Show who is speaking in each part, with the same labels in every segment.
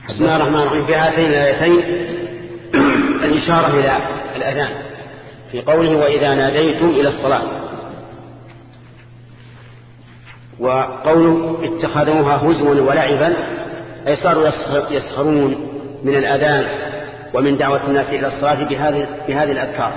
Speaker 1: بسم الله الرحمن الرحيم. في هاتين الآيتين الإشارة إلى الأذان في قوله وإذا ناديتم إلى الصلاة، وقوله اتخذوها هزوا ولعبا أي صاروا يسخرون من الأذان ومن دعوة الناس إلى الصلاة بهذه الأذكار.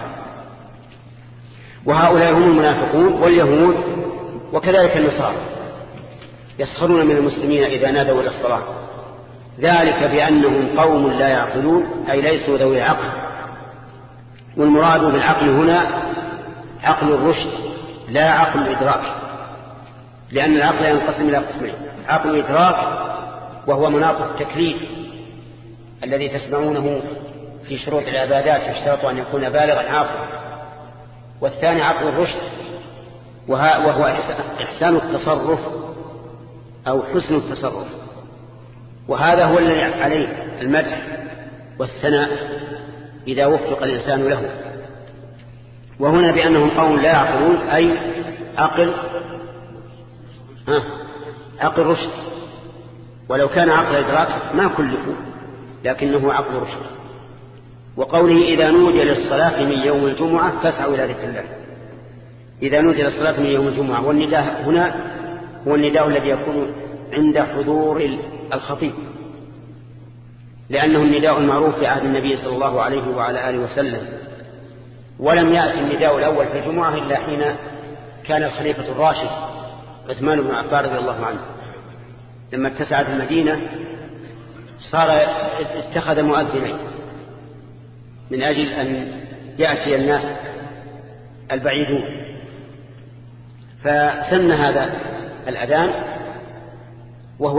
Speaker 1: وهؤلاء هم المنافقون واليهود وكذلك النصارى يسخرون من المسلمين إذا نادوا إلى الصلاة، ذلك بأنهم قوم لا يعقلون أي ليسوا ذوي عقل. والمراد بالعقل هنا عقل الرشد لا عقل الإدراك، لأن العقل ينقسم إلى قسمين: عقل الإدراك وهو مناط التكليف الذي تسمعونه في شروط العبادات يشترط أن يكون بالغا عاقلا، والثاني عقل الرشد وهو إحسان التصرف أو حسن التصرف، وهذا هو الذي عليه المدح والثناء إذا وفق الإنسان له. وهنا بأنهم قوم لا يعقلون أي عقل رشد، ولو كان عقل إدراك ما كلفوا، لكنه عقل رشد. وقوله إذا نودي للصلاة من يوم الجمعة فاسعوا إلى ذكر الله، إذا نودي للصلاة من يوم الجمعة، والنداء هنا هو النداء الذي يكون عند حضور الخطيب، لأنه النداء المعروف في عهد النبي صلى الله عليه وعلى آله وسلم. ولم يأتي النداء الأول في الجمعة إلا حين كان الخليفة الراشد عثمان بن عفان رضي الله عنه لما اتسعت المدينة صار اتخذ مؤذنين من أجل أن يأتي الناس البعيدون، فسن هذا الأذان وهو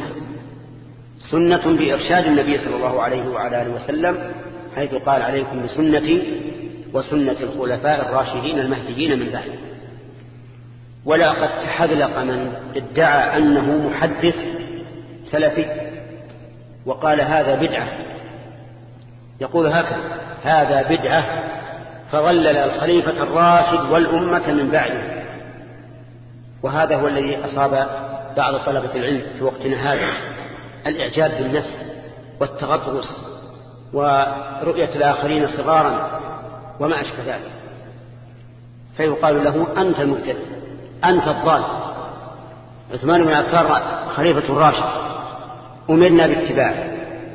Speaker 1: سنة بإرشاد النبي صلى الله عليه وعلى آله وسلم، حيث قال عليكم بسنتي وسنة الخلفاء الراشدين المهديين من بعد. ولقد تحذلق من ادعى أنه محدث سلفي وقال هذا بدعة، يقول هكذا: هذا بدعة، فظلل الخليفة الراشد والأمة من بعده. وهذا هو الذي أصاب بعض طلبة العلم في وقتنا هذا، الإعجاب بالنفس والتغطرس ورؤية الآخرين صغارا وما أشبه ذلك، فيقال له أنت المبتدع، أنت الضال. عثمان بن عفان خليفة الراشد أمرنا باتباعه،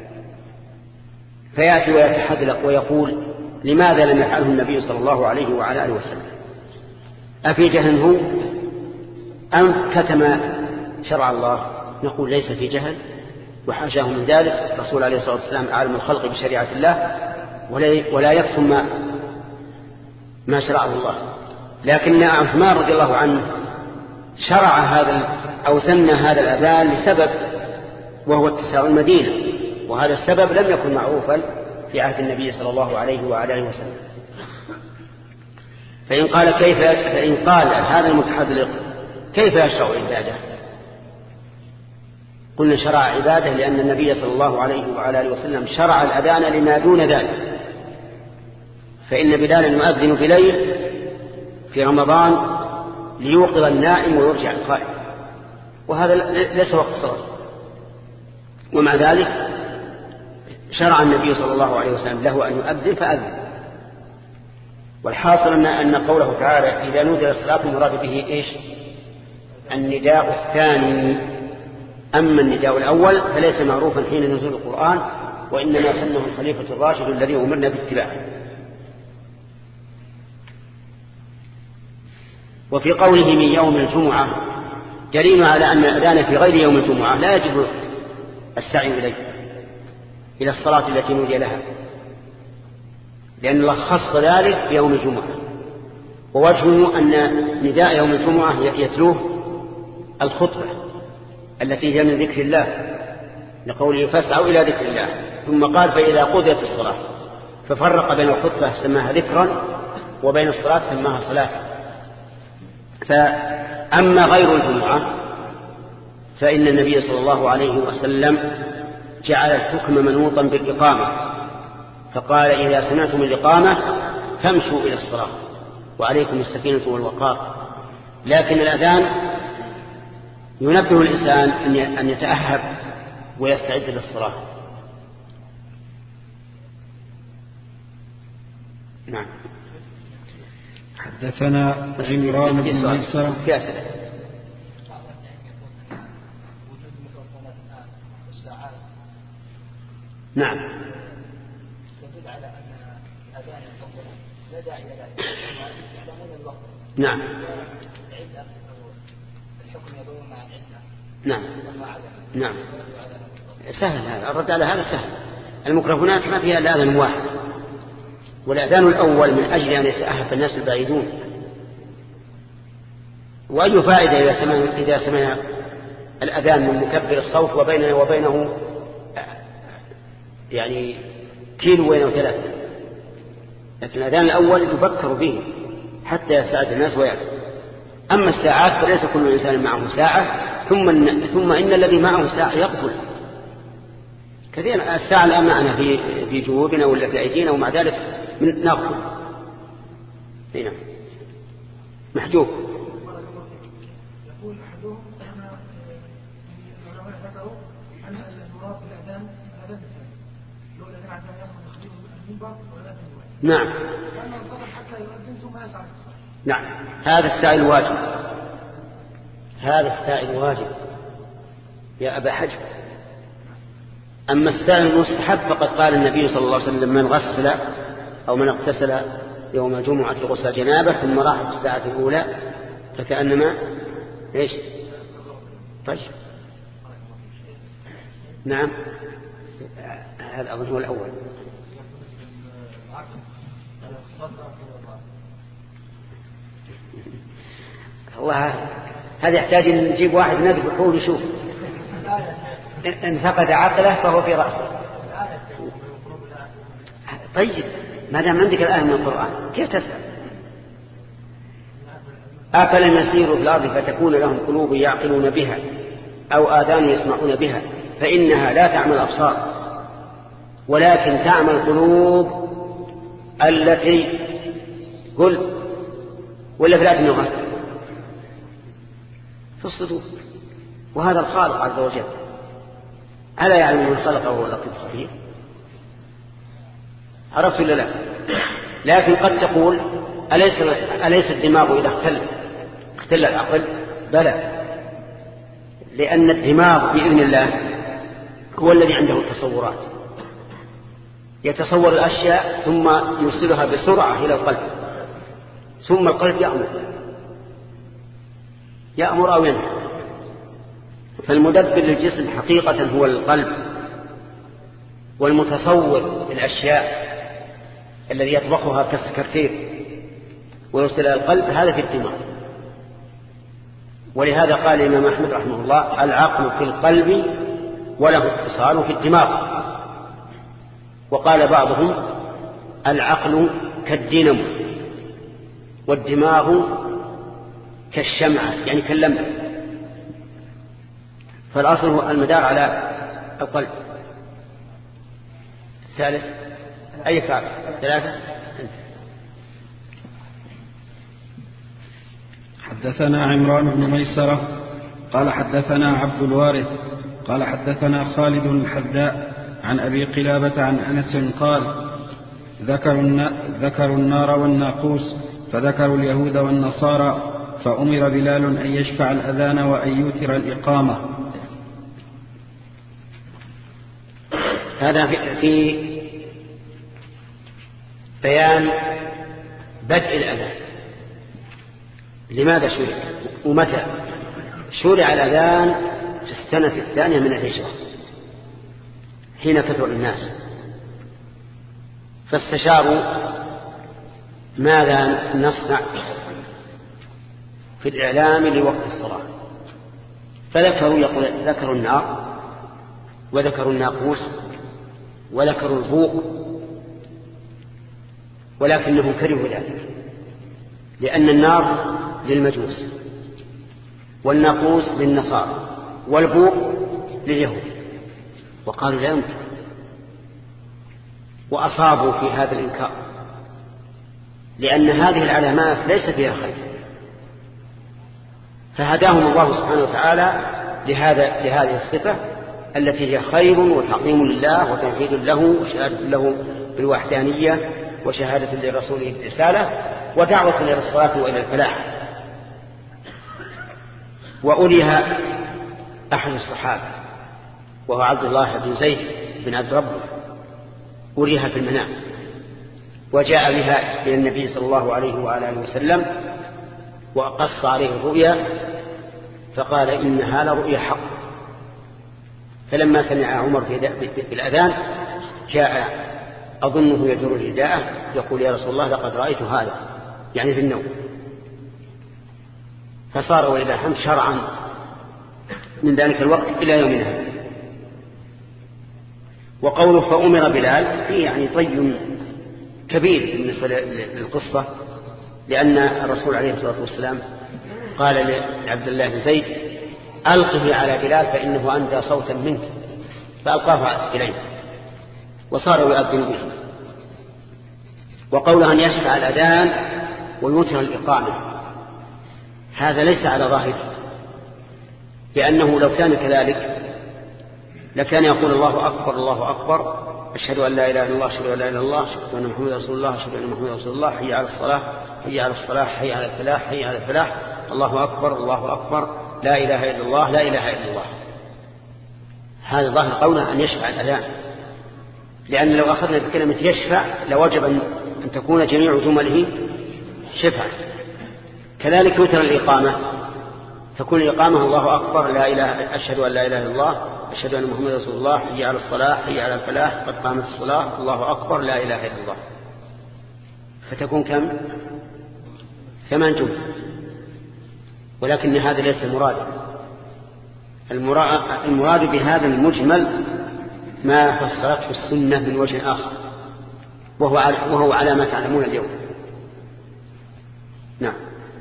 Speaker 1: فيأتي ويتحذلق ويقول لماذا لم يفعله النبي صلى الله عليه وعلى آله وسلم؟ أفي جهل هو أم كتم شرع الله؟ نقول ليس في جهل وحاشاه من ذلك، الرسول عليه الصلاة والسلام عالم الخلق بشريعة الله ولا يكتم ما شرعه الله. لكن عثمان رضي الله عنه شرع هذا أو سن هذا الأذان لسبب، وهو اتساع المدينة، وهذا السبب لم يكن معروفا في عهد النبي صلى الله عليه وعلى آله وسلم. فإن قال هذا المتحذلق كيف يشرع عباده؟ قلنا شرع عباده لأن النبي صلى الله عليه وعلى آله وسلم شرع الأذان لما دون ذلك، فإن بلالا يؤذن بليل في رمضان ليوقظ النائم ويرجع القائم، وهذا ليس وقت الصلاة، ومع ذلك شرع النبي صلى الله عليه وسلم له أن يؤذن فأذن. والحاصل أن قوله تعالى إذا نودي للصلاة المراد به إيش؟ النداء الثاني. أما النداء الأول فليس معروفا حين نزول القرآن، وإنما سنه الخليفة الراشد الذي أمرنا باتباعه. وفي قوله من يوم الجمعة دليل على أن الأذان في غير يوم الجمعة لا يجب السعي إلى الصلاة التي نودي لها، لأن الله خص ذلك بيوم الجمعة. ووجهه أن نداء يوم الجمعة يتلوه الخطبة التي هي من ذكر الله، لقوله فاسعوا إلى ذكر الله، ثم قال فإذا قضيت الصلاة، ففرق بين الخطبة سماها ذكرا وبين الصلاة سماها صلاة. فأما غير الجمعة فإن النبي صلى الله عليه وسلم جعل الحكم منوطا بالإقامة، فقال إذا سمعتم الإقامة فامشوا إلى الصلاة وعليكم السكينة والوقار. لكن الأذان ينبه الإنسان أن يتأهب ويستعد للصلاة، نعم.
Speaker 2: حدثنا عمران بن ميسرة.
Speaker 1: نعم.
Speaker 3: يدل على أن الأذان لا داعي لذلك، يعلمون الوقت.
Speaker 1: نعم.
Speaker 3: العلة الحكم يدور مع العلة.
Speaker 1: نعم. نعم. سهل هذا، الرد على هذا سهل. الميكروفونات ما فيها إلا أذان واحد، والأذان الأول من أجل أن يتأهب الناس البعيدون. وأي فائدة إذا سمع الأذان من مكبر الصوت وبيننا وبينه يعني كيلو وين وثلاثة، لكن الأذان الأول يبكر به حتى يستعد الناس ويأتي. أما الساعات فليس كل إنسان معه ساعة، ثم إن الذي معه ساعة يقبل كثيرا. الساعة الآن معنا في جيوبنا ولا في أيدينا، ومع ذلك نغفل. هنا محجوب.
Speaker 4: يقول أحدهم أن العلماء ذكروا أن المراد بالأذان الأذان الثاني، لو الأذان عندما يأخذ تخليل المنبر والأذان الواحد.
Speaker 1: نعم.
Speaker 4: كأنه انتظر حتى يؤذن ثم يسعى للصلاة.
Speaker 1: نعم، هذا السائل واجب، هذا السائل واجب يا أبا حجر. أما السائل المستحب فقد قال النبي صلى الله عليه وسلم: من غسل أو من اغتسل يوم الجمعة غسل جنابه ثم راح في الساعة الأولى فكأنما إيش؟ طيب. نعم، هذا أظن هو الأول. الله، هذا يحتاج أن نجيب واحد نذبحه ونشوف إن فقد عقله فهو في رأسه. طيب، ما دام عندك الآية من القرآن كيف تسأل؟ أفلم يسيروا في الأرض فتكون لهم قلوب يعقلون بها أو آذان يسمعون بها فإنها لا تعمى الأبصار ولكن تعمى القلوب التي قل ولا في ذات النغة في الصدور. وهذا الخالق عز وجل، ألا يعلم من خلقه وهو اللطيف الخبير؟ عرفت ولا لا؟ لكن قد تقول أليس الدماغ إذا اختل العقل؟ بلى، لأن الدماغ بإذن الله هو الذي عنده التصورات، يتصور الأشياء ثم يوصلها بسرعة إلى القلب، ثم القلب يأمر أو ينهى. فالمدبر للجسم حقيقة هو القلب، والمتصور الأشياء الذي يطبخها كالسكرتير ويوصل إلى القلب هذا في الدماغ. ولهذا قال الإمام أحمد رحمه الله: العقل في القلب وله اتصال في الدماغ. وقال بعضهم: العقل كالدينامو والدماغ كالشمعة، يعني كاللمبة. فالأصل هو المدار على القلب. الثالث أي فعل؟ ثلاثة.
Speaker 2: حدثنا عمران بن ميسرة قال حدثنا عبد الوارث قال حدثنا خالد الحذاء عن أبي قلابة عن أنس قال: ذكروا النار والناقوس فذكروا اليهود والنصارى فأمر بلال أن يشفع الأذان وأن يوتر الإقامة.
Speaker 1: هذا في بيان بدء الأذان. لماذا شرع ومتى شرع الأذان؟ في السنة الثانية من الهجرة حين كثر الناس، فاستشاروا ماذا نصنع في الإعلام لوقت الصلاة، ذكروا النار وذكروا الناقوس وذكروا البوق، ولكنهم كرهوا ذلك، لأن النار للمجوس والناقوس للنصارى والبوق لليهود، وقالوا لا يمكن، وأصابوا في هذا الإنكار، لأن هذه العلامات ليس فيها خير. فهداهم الله سبحانه وتعالى لهذه الصفة التي هي خير وتعظيم لله وتوحيد له وشهادة له بالوحدانية وشهادة لرسوله برسالة ودعوة إلى الصلاة وإلى الفلاح. وأوليها أحد الصحابة وهو عبد الله بن زيد بن عبد ربه، أوليها في المنام وجاء بها إلى النبي صلى الله عليه وآله وسلم وقص عليه الرؤيا فقال إنها لرؤيا حق. فلما سمع عمر بالأذان جاء أظنه يجر الرداء يقول يا رسول الله لقد رأيت هذا، يعني في النوم. فصار وإلى الحمد شرعا من ذلك الوقت إلى يومنا هذا. وقوله فأمر بلال فيه يعني طي كبير بالنسبة للقصة، لأن الرسول عليه الصلاة والسلام قال لعبد الله بن زيد ألقه على بلال فإنه أندى صوتا منك، فألقاه إليه وصار يؤذن به. وقوله أن يشفع الأذان ويوتر الإقامة هذا ليس على ظاهره، لأنه لو كان كذلك لكان يقول الله أكبر الله أكبر أشهد أن لا إله إلا الله أشهد أن لا إله إلا الله أشهد أن محمدا رسول الله أشهد أن محمدا رسول الله حي على الصلاة حي على الصلاة حي على الفلاح حي على الفلاح الله أكبر الله أكبر لا إله إلا الله لا إله إلا الله. هذا ظاهر قوله أن يشفع الأذان، لأن لو أخذنا بكلمة يشفع لوجب أن تكون جميع جمله شفع. كذلك يوتر الإقامة تكون الإقامة الله أكبر لا إله أشهد أن لا إله إلا الله أشهد أن محمدا رسول الله حي على الصلاة حي على الفلاح قد قامت الصلاة الله أكبر لا إله إلا الله، فتكون كم؟ 8 جمل. ولكن هذا ليس المراد. المراد بهذا المجمل ما فسرته السنة من وجه آخر وهو على ما تعلمون اليوم. نعم.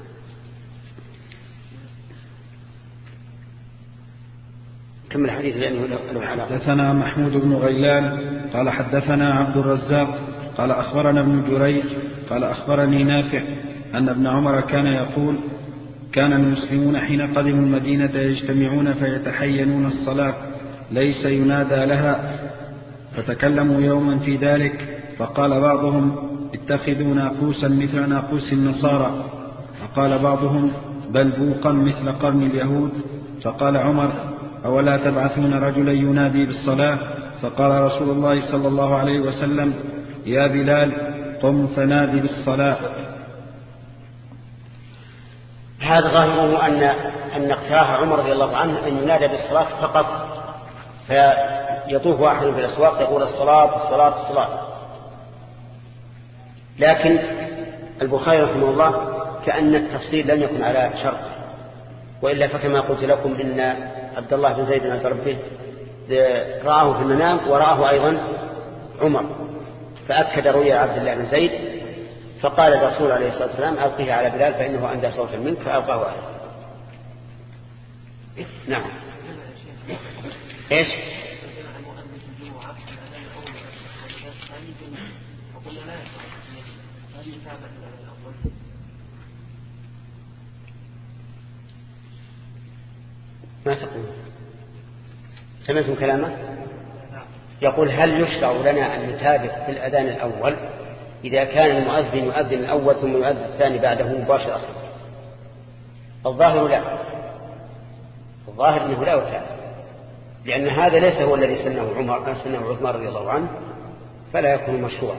Speaker 1: كم الحديث لأنه له علاقة.
Speaker 2: حدثنا محمود بن غيلان قال حدثنا عبد الرزاق قال أخبرنا ابن جريج قال أخبرني نافع أن ابن عمر كان يقول كان المسلمون حين قدموا المدينة يجتمعون فيتحينون الصلاة ليس ينادى لها، فتكلموا يوما في ذلك فقال بعضهم اتخذوا ناقوسا مثل ناقوس النصارى، فقال بعضهم بل بوقا مثل قرن اليهود، فقال عمر أولا تبعثون رجلا ينادي بالصلاة؟ فقال رسول الله صلى الله عليه وسلم يا بلال قم فنادي بالصلاة.
Speaker 1: هذا ظاهره أن اقتراح عمر رضي الله عنه أن ينادى بالصلاة فقط، فيطوف واحد في الأسواق يقول الصلاة الصلاة الصلاة. لكن البخاري رحمه الله كأن التفصيل لم يكن على شرط، وإلا فكما قلت لكم إن عبد الله بن زيد بن ربه رآه في المنام ورآه أيضا عمر، فأكد رؤيا عبد الله بن زيد، فقال الرسول عليه الصلاة والسلام ألقيه على بلال فإنه أندى صوتا منك، فألقاه عليه. نعم. إيش؟ ما تقول؟ سمعتم كلامه؟ يقول هل يشرع لنا أن نتابع في الأذان الأول إذا كان المؤذن يؤذن الأول ثم يؤذن الثاني بعده مباشرة؟ الظاهر لا، الظاهر أنه لا يتابع، لأن هذا ليس هو الذي سنه عمر سنه عثمان رضي الله عنه، فلا يكون مشروعا.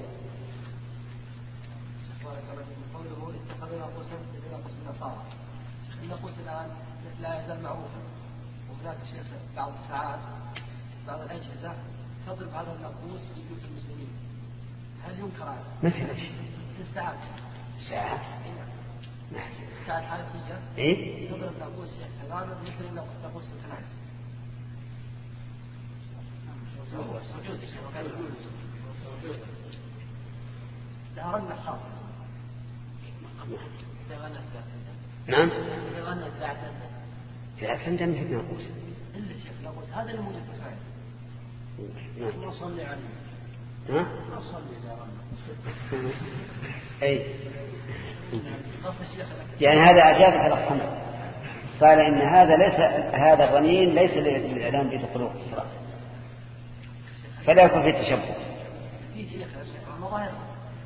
Speaker 3: الناقوس الآن لا يزال معروفا، وهناك شيخ بعض الساعات بعض الأجهزة تضرب هذا الناقوس في بيوت المسلمين، هل ينكر هذا؟
Speaker 1: مثل ايش؟
Speaker 3: الساعات.
Speaker 1: ساعات؟
Speaker 3: نعم. الساعات حالتية.
Speaker 1: إيه؟
Speaker 3: تضرب ناقوس هذا مثل ناقوس الكنائس. لها رنة خاصة.
Speaker 1: نعم. لا تندم في الناقوس.
Speaker 3: إلا شيخ ناقوس هذا اللي موجود في الخير.
Speaker 1: نعم.
Speaker 3: ما صلي عليه.
Speaker 1: ها؟
Speaker 3: ما صلي إذا رنة.
Speaker 1: أي. يعني هذا أجاب على الخمر، قال إن هذا ليس هذا الرنين ليس للإعلام بدخول الصلاة، فلا يكون في تشبه.
Speaker 3: في شيخ مظاهر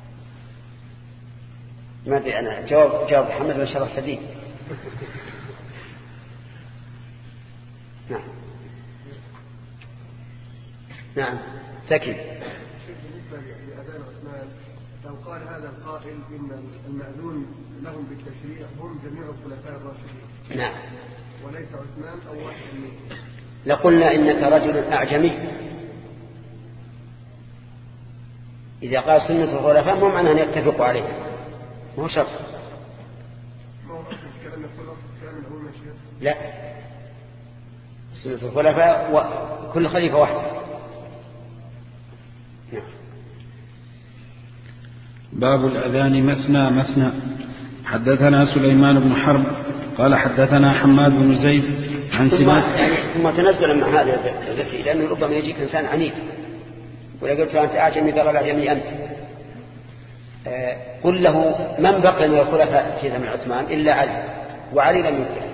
Speaker 1: ما أدري أنا جواب محمد وإن شاء الله سديد. نعم نعم سكن.
Speaker 5: بالنسبة لأذان عثمان لو قال هذا القائل إن المأذون لهم بالتشريع هم جميع الخلفاء الراشدين
Speaker 1: نعم
Speaker 5: وليس عثمان أو واحد منهم
Speaker 1: لقلنا إنك رجل أعجمي. إذا قال سنة الخلفاء مو معنى أن يتفقوا عليه، مو شرط. لا، سنة الخلفاء وكل خليفة واحد.
Speaker 2: باب الأذان مثنى مثنى. حدثنا سليمان بن حرب قال حدثنا حماد بن زيد عن سماك.
Speaker 1: ثم تنزل مع هذا الذكي، لأنه ربما يجيك إنسان عنيد ولا قلت أنت أعجمي قال الأعجمي أنت. قل له من بقي من الخلفاء في زمن عثمان إلا علي، وعلي لم ينكر.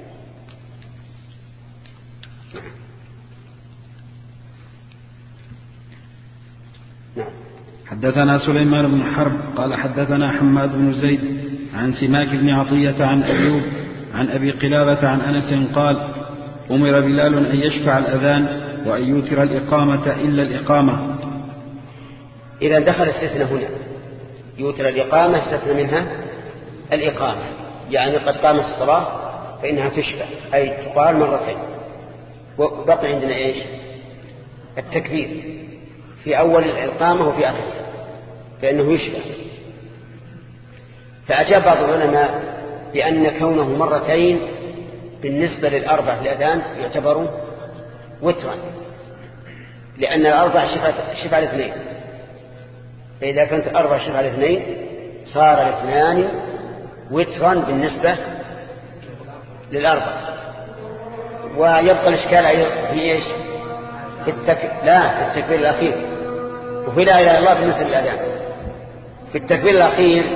Speaker 1: نعم.
Speaker 2: حدثنا سليمان بن حرب قال حدثنا حماد بن زيد عن سماك بن عطية عن أيوب عن أبي قلابة عن أنس قال أمر بلال أن يشفع الأذان وأن يوتر الإقامة إلا الإقامة.
Speaker 1: إذا دخل استثناء هنا يوتر الإقامة استثنى منها الإقامة، يعني قد قامت الصلاة فإنها تشفع أي تقال مرتين. وبقي عندنا إيش؟ التكبير في أول الإقامة وفي آخرها فإنه يشفع. فأجاب بعض العلماء بأن كونه مرتين بالنسبة للأربع في الأذان يعتبر وترا، لأن الأربع شفع الاثنين، فإذا كانت الأربع شفع الاثنين صار الاثنان وترا بالنسبة للأربع. ويبقى الإشكال في إيش؟ في التكبير الأخير، وفي لا إله إلا الله بالنسبة للأذان. في التكبير الأخير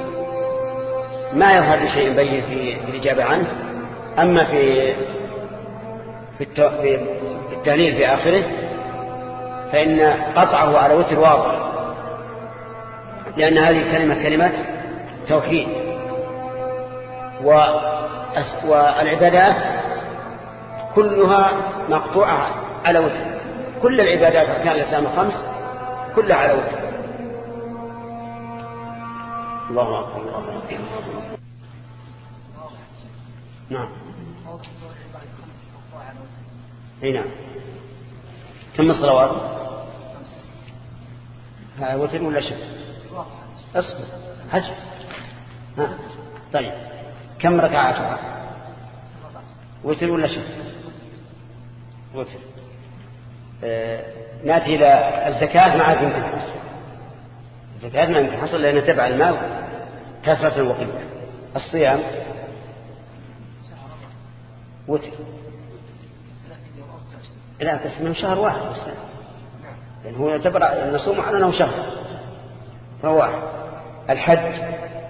Speaker 1: ما يظهر شيء بين في الإجابة عنه، أما في التهليل في آخره فإن قطعه على وتر واضح، لأن هذه الكلمة كلمة توحيد. والعبادات كلها مقطوعة على وتر، كل العبادات أركان الإسلام الخمس كلها على وتر. الله أكبر الله أكبر. نعم اي نعم. كم الصلوات؟ ها وتر ولا شك؟ اصبر حج. ها طيب كم ركعاتها؟ وتر ولا شك؟ وتر. ناتي الى الزكاة ما عاد يمكن حصل. الزكاة ما يمكن حصل لأن تبع المال كثرة وقلة. الصيام وتر. لا بس انه شهر واحد بس، لأن هو يعتبر النصوم على انه شهر فواحد. الحج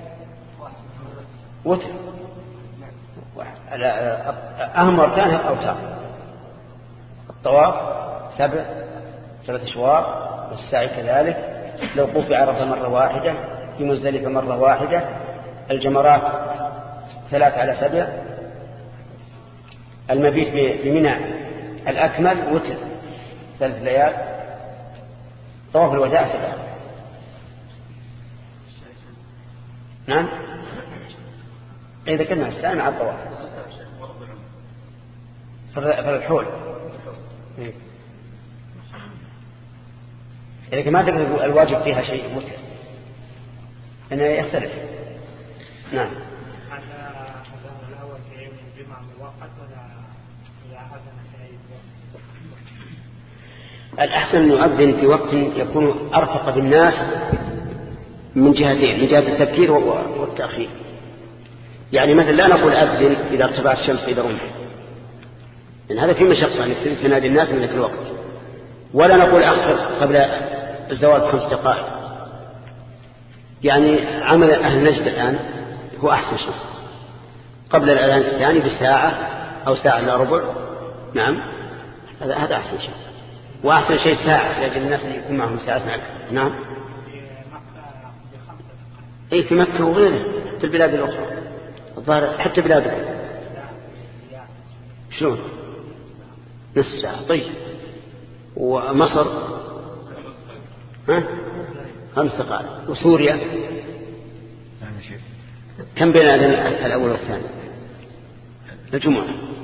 Speaker 1: وتر واحد. اهم اركانها الاوتار. الطواف 7 أشواط، والسعي كذلك، الوقوف بعرفة مرة واحدة، في مزدلفة مرة واحدة، الجمرات 3 على 7، المبيت بمنى الأكمل وتر 3 ليال، طواف الوداع 7. نعم إذا كنا الساعة مع الطواف فالحول. لكن ما تقدر الواجب فيها شيء وتر أنه يختلف. نعم. الأحسن أن يؤذن في وقت يكون أرفق بالناس من جهتين، من جهة التبكير والتأخير. يعني مثلا لا نقول أذن إذا ارتفعت الشمس إذا رمح، لأن هذا في مشقة أن تنادي الناس من ذلك الوقت. ولا نقول أخر قبل الزوال ب5 دقائق. يعني عمل أهل نجد الآن هو أحسن شيء، قبل الأذان الثاني بساعة أو ساعة إلا ربع. نعم هذا أحسن شيء، وأحسن شيء ساعة لأجل الناس اللي يكون معهم ساعة أكثر. نعم أي في مكة وغيره حتى البلاد الأخرى الظاهر حتى بلادكم. شلون؟ نصف ساعة. طيب ومصر 5 دقائق. وسوريا كم بين الأول والثاني؟ الجمعة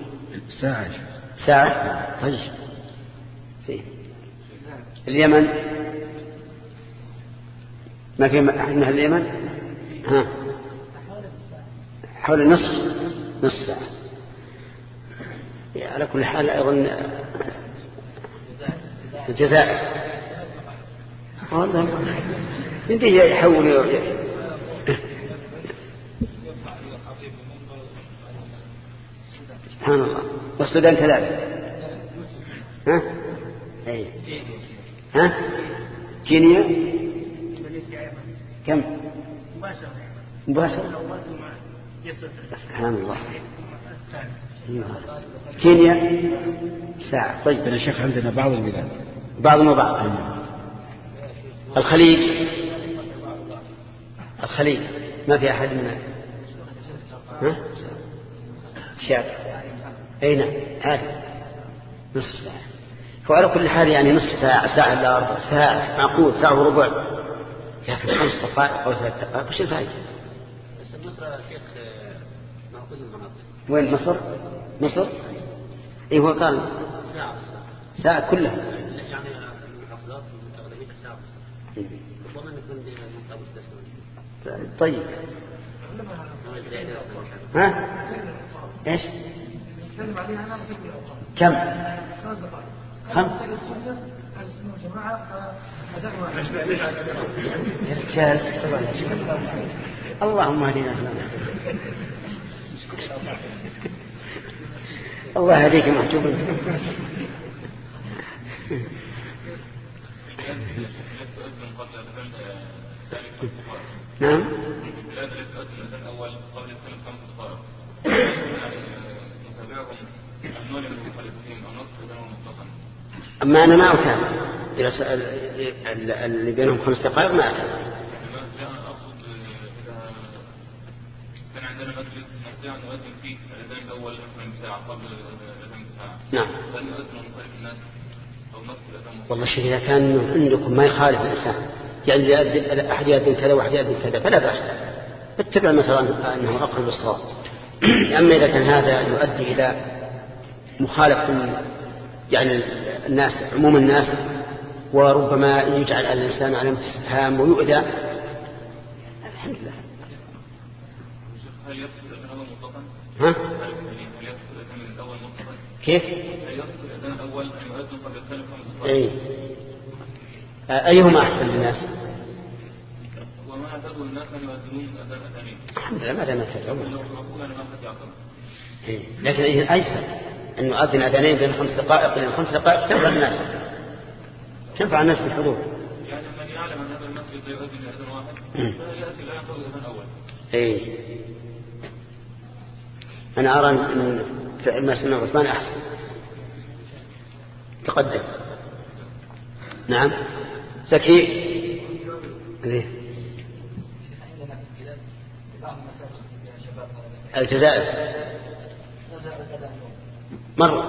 Speaker 1: ساعة. طيب فيه. اليمن ما في أحدنا اليمن حول نصف ساعة. على كل حال أيضا الجزائر انت يحول سبحان الله. والسودان كذلك. أي كينيا كم مباشرة؟ سبحان الله. كينيا ساعة. طيب
Speaker 2: يا شيخ عندنا بعض البلاد
Speaker 1: بعض ما بعض. الخليج ما في أحد من شاب. أين هذا نصف ساعة. فعلى كل حال يعني نصف ساعة، ساعة إلا 4 ساعة معقول، ساعة وربع. لكن 5 دقائق أو 3 دقائق وش الفائدة؟
Speaker 6: بس مصر يا شيخ معقول المناطق.
Speaker 1: وين مصر؟ إيه هو قال ساعة كلها.
Speaker 6: يعني المحافظات أغلبية ساعة. والله نكون منطقة مستثمرة.
Speaker 1: طيب إيش؟
Speaker 4: نتكلم عليها أنا
Speaker 1: كم؟
Speaker 4: 5 دقائق.
Speaker 1: 5
Speaker 4: السنة والجماعة
Speaker 1: يا رجال اللهم اهدنا الله يهديك محجوب. نعم. أما أنا ما أتابع إذا سأل اللي بينهم 5 دقائق ما أتابع.
Speaker 7: كان عندنا مسجد نستطيع أن نؤذن فيه الأذان الأول مثلا بساعة قبل الأذان بساعة.
Speaker 1: نعم.
Speaker 7: هل نؤذن ونخالف الناس أو نصل الأذان؟
Speaker 1: والله شيء إذا كان عندكم ما يخالف الإنسان يعني أحد يأذن كذا وأحد يأذن كذا فلا بأس. اتبع مثلا أنه أقرب الصواب. أما إذا كان هذا يؤدي إلى مخالفة يعني الناس عموم الناس وربما يجعل الإنسان على استفهام ويؤذى. الحمد لله.
Speaker 7: هل يدخل الأذان الأول مطلقا؟ هل يدخل الأذان الأول مطلقا؟
Speaker 1: كيف؟
Speaker 7: هل يدخل الأذان الأول أن يؤذن قبل الثالث 5
Speaker 1: دقائق؟ أيهما أحسن للناس؟
Speaker 7: وما اعتادوا الناس أن يؤذنون أذانين.
Speaker 1: الحمد لله ما دام تدعون.
Speaker 7: لو أقول أنا ما أحد يعتبر.
Speaker 1: لكن أيسر أن نؤذن أذانين بين 5 دقائق لأن 5 دقائق تنفع الناس بالحضور.
Speaker 7: يعني من يعلم أن هذا المسجد يؤذن أذان واحد فيأتي لا ينتظر الأذان الأول.
Speaker 1: أنا أرى أن فعل ما سمع عثمان أحسن. تقدم. نعم. زكي. الجزائر مرة.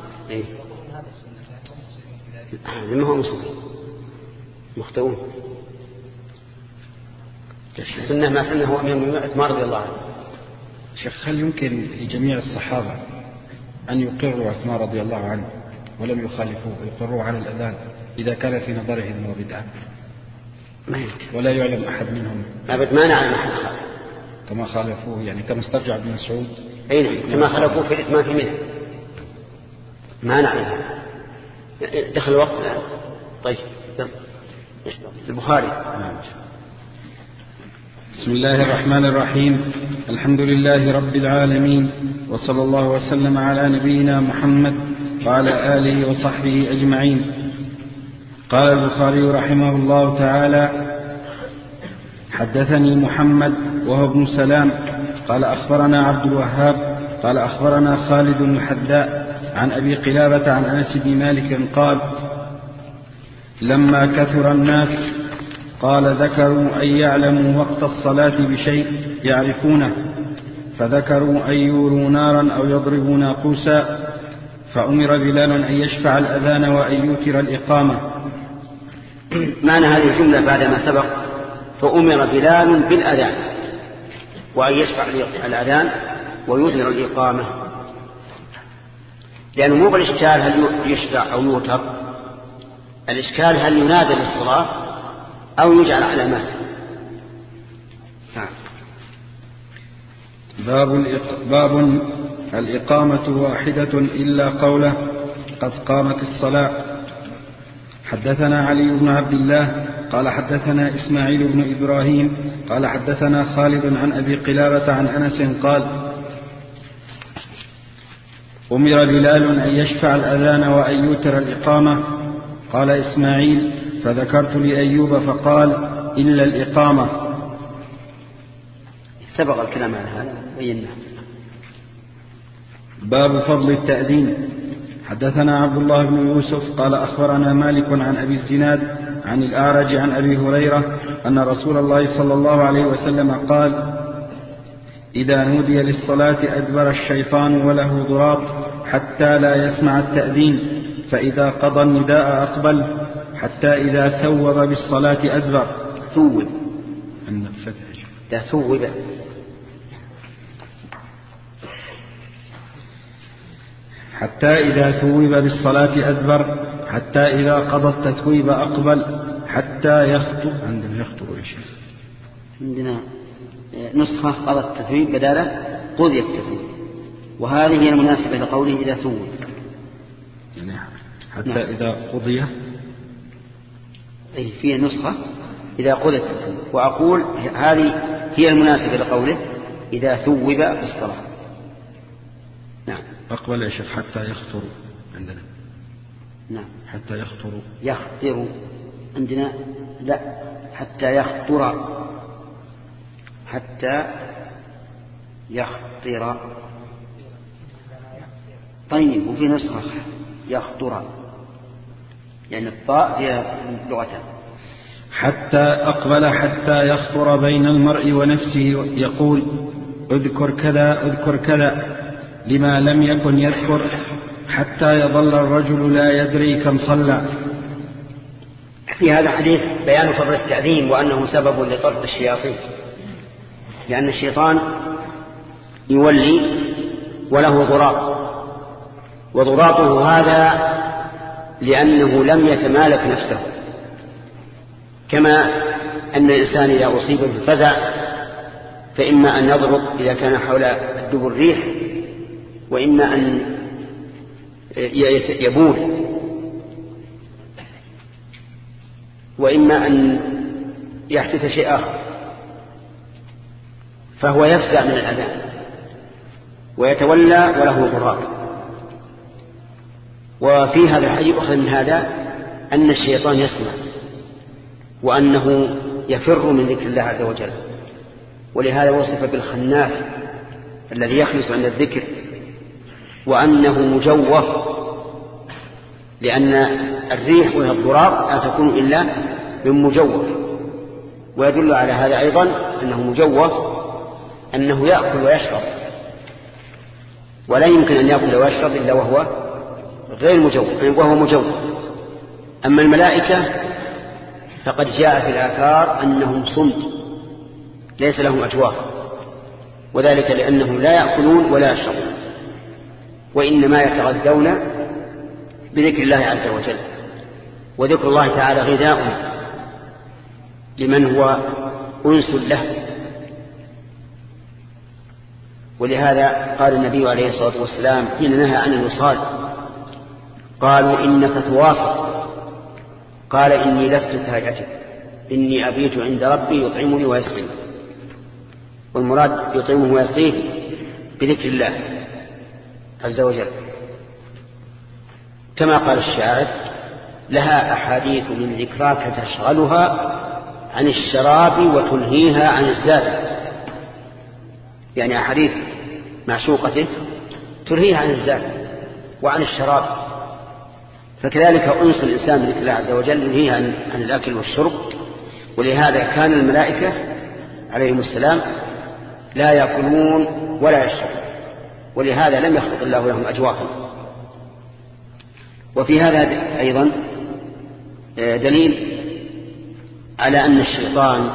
Speaker 1: لما هو مسلم مختون. السنة ما سنه أمير من عثمان رضي الله عنه.
Speaker 2: شيخ هل يمكن لجميع الصحابة أن يقروا عثمان رضي الله عنه ولم يخالفوه ويقروا على الأذان إذا كان في نظرهم هو بدعة؟
Speaker 1: ما يمكن.
Speaker 2: ولا يعلم أحد منهم
Speaker 1: أبد ما نعلم أحد خالف
Speaker 2: كما خالفوه يعني كما استرجع ابن مسعود.
Speaker 1: كما خالفوه في الإتمام في منه ما نعلم. دخل الوقت الآن. طيب البخاري.
Speaker 2: بسم الله الرحمن الرحيم. الحمد لله رب العالمين وصلى الله وسلم على نبينا محمد وعلى آله وصحبه أجمعين. قال البخاري رحمه الله تعالى: حدثني محمد وهو ابن سلام قال أخبرنا عبد الوهاب قال أخبرنا خالد الحذاء عن أبي قلابة عن أنس بن مالك قال: لما كثر الناس قال ذكروا أن يعلموا وقت الصلاة بشيء يعرفونه، فذكروا أن يوروا نارا أو يضربوا ناقوسا، فأمر بلال أن يشفع الأذان وأن يوتر الإقامة.
Speaker 1: معنى هذه الجملة بعدما سبق فأمر بلال بالأذان وأن يشفع الأذان ويوتر الإقامة، لأنه مو بالإشكال هل يشفع أو يوتر، الإشكال هل ينادى للصلاة أو يجعل علامات.
Speaker 2: باب الإقامة واحدة إلا قوله قد قامت الصلاة. حدثنا علي بن عبد الله قال حدثنا إسماعيل بن إبراهيم قال حدثنا خالد عن أبي قلابة عن أنس قال أمر بلال أن يشفع الأذان وأن يوتر الإقامة. قال إسماعيل فذكرت لأيوب فقال إلا الإقامة.
Speaker 1: سبق الكلام عن هذا بيناه.
Speaker 2: باب فضل التأذين. حدثنا عبد الله بن يوسف قال أخبرنا مالك عن أبي الزناد عن الأعرج عن أبي هريرة أن رسول الله صلى الله عليه وسلم قال إذا نودي للصلاة أدبر الشيطان وله ضراط حتى لا يسمع التأذين، فإذا قضى النداء أقبل حتى إذا ثوب بالصلاة أدبر.
Speaker 1: ثوب
Speaker 2: عند الفتح
Speaker 1: ده ثوب
Speaker 2: حتى إذا ثوب بالصلاة أدبر حتى إذا قضى التثويب أقبل حتى يخطب. عندنا يخطب إيش؟
Speaker 1: عندنا نسخة قضى التثويب بداله قضي التثويب، وهذه هي المناسبة لقوله إذا ثوب
Speaker 2: يعني حتى إذا قضي.
Speaker 1: أي فيه نسخة إذا قضى التثويب، وأقول هذه هي المناسبة لقوله إذا ثوب بالصلاة. نعم.
Speaker 2: أقبل يا شيخ حتى يخطر عندنا.
Speaker 1: نعم.
Speaker 2: حتى يخطر.
Speaker 1: يخطر عندنا لا حتى يخطر. حتى يخطر. طيب وفي نسخة يخطر يعني الطاء فيها لغتان.
Speaker 2: حتى أقبل حتى يخطر بين المرء ونفسه يقول اذكر كذا اذكر كذا لما لم يكن يذكر حتى يظل الرجل لا يدري كم صلى.
Speaker 1: في هذا الحديث بيان فضل التأذين وأنه سبب لطرد الشياطين، لأن الشيطان يولي وله ضراط، وضراطه هذا لأنه لم يتمالك نفسه، كما أن الإنسان إذا أصيب بالفزع فإما أن يضرب إذا كان حول الدبر الريح، وإما أن يبول، وإما أن يحدث شيء آخر، فهو يفزع من الأذان ويتولى وله ضراط. وفي هذا الحديث أخذ من هذا أن الشيطان يسمع وأنه يفر من ذكر الله عز وجل، ولهذا وصف بالخناس الذي يخلص عند الذكر، وأنه مجوف، لأن الريح وهي الضراط لا تكون إلا من مجوف. ويدل على هذا أيضا أنه مجوف أنه يأكل ويشرب، ولا يمكن أن يأكل ويشرب إلا وهو غير مجوف، وهو مجوف. أما الملائكة فقد جاء في الآثار أنهم صمت ليس لهم أجواف، وذلك لأنهم لا يأكلون ولا يشربون، وإنما يتغذون بذكر الله عز وجل. وذكر الله تعالى غذاء لمن هو أنس له. ولهذا قال النبي عليه الصلاة والسلام حين نهى عن الوصال قالوا إنك تواصل، قال إني لست كهيئتك، إني أبيت عند ربي يطعمني ويسقيني. والمراد يطعمه ويسقيه بذكر الله عز وجل، كما قال الشاعر لها أحاديث من ذكراك تشغلها عن الشراب وتنهيها عن الزاد. يعني أحاديث معشوقته تنهيها عن الزاد وعن الشراب، فكذلك أنس الإنسان بذكر الله عز وجل ينهيها عن الأكل والشرب ولهذا كان الملائكة عليهم السلام لا يأكلون ولا يشربون، ولهذا لم يخلق الله لهم أجوافا. وفي هذا أيضا دليل على أن الشيطان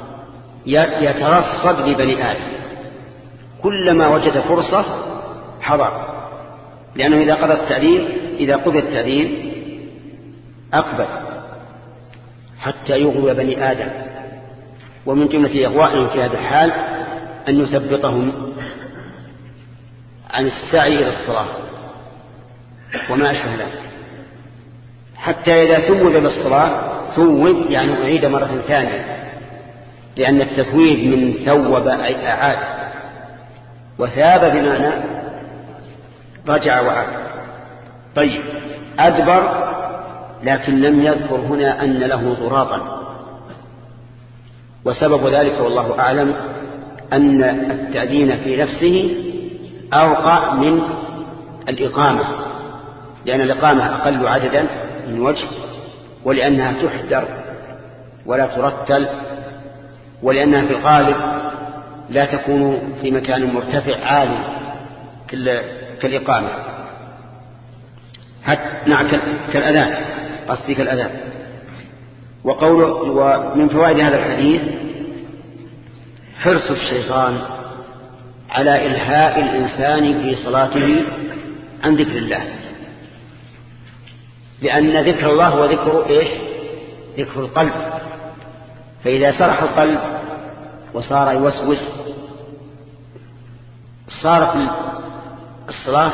Speaker 1: يترصد لبني آدم، كلما وجد فرصة حضر، لأنه إذا قضى التأذين أقبل حتى يغوي بني آدم. ومن جملة إغوائهم في هذا الحال أن يثبطهم عن السعي إلى الصلاة وما أشبه ذلك، حتى إذا ثوب بالصلاة ثوب يعني أعيد مرة ثانية، لأن التثويب من ثوب أي أعاد، وثاب بمعنى رجع وعاد. طيب أدبر، لكن لم يذكر هنا أن له ضراطا، وسبب ذلك والله أعلم أن التأذين في نفسه أوقع من الإقامة، لأن الإقامة أقل عددا من وجه، ولأنها تحذر ولا ترتل، ولأنها في الغالب لا تكون في مكان مرتفع عالي كالإقامة، كالأذان، قصدي كالأذان. ومن فوائد هذا الحديث حرص الشيطان على إلهاء الإنسان في صلاته عن ذكر الله، لأن ذكر الله هو ذكر القلب. فإذا سرح القلب وصار يوسوس صارت الصلاة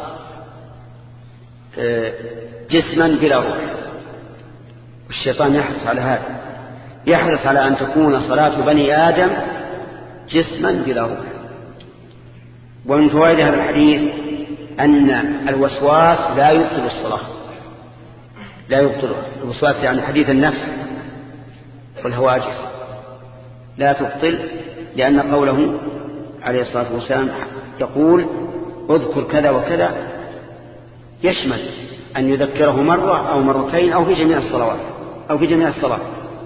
Speaker 1: جسما بلا روح. الشيطان يحرص على هذا، يحرص على أن تكون صلاة بني آدم جسما بلا روح. ومن فوائد هذا الحديث أن الوسواس لا يبطل الصلاة، لا يبطله. الوسواس يعني حديث النفس والهواجس لا تبطل، لأن قوله عليه الصلاة والسلام يقول اذكر كذا وكذا، يشمل أن يذكره مرة أو مرتين أو في جميع الصلوات أو في جميع الصلاة.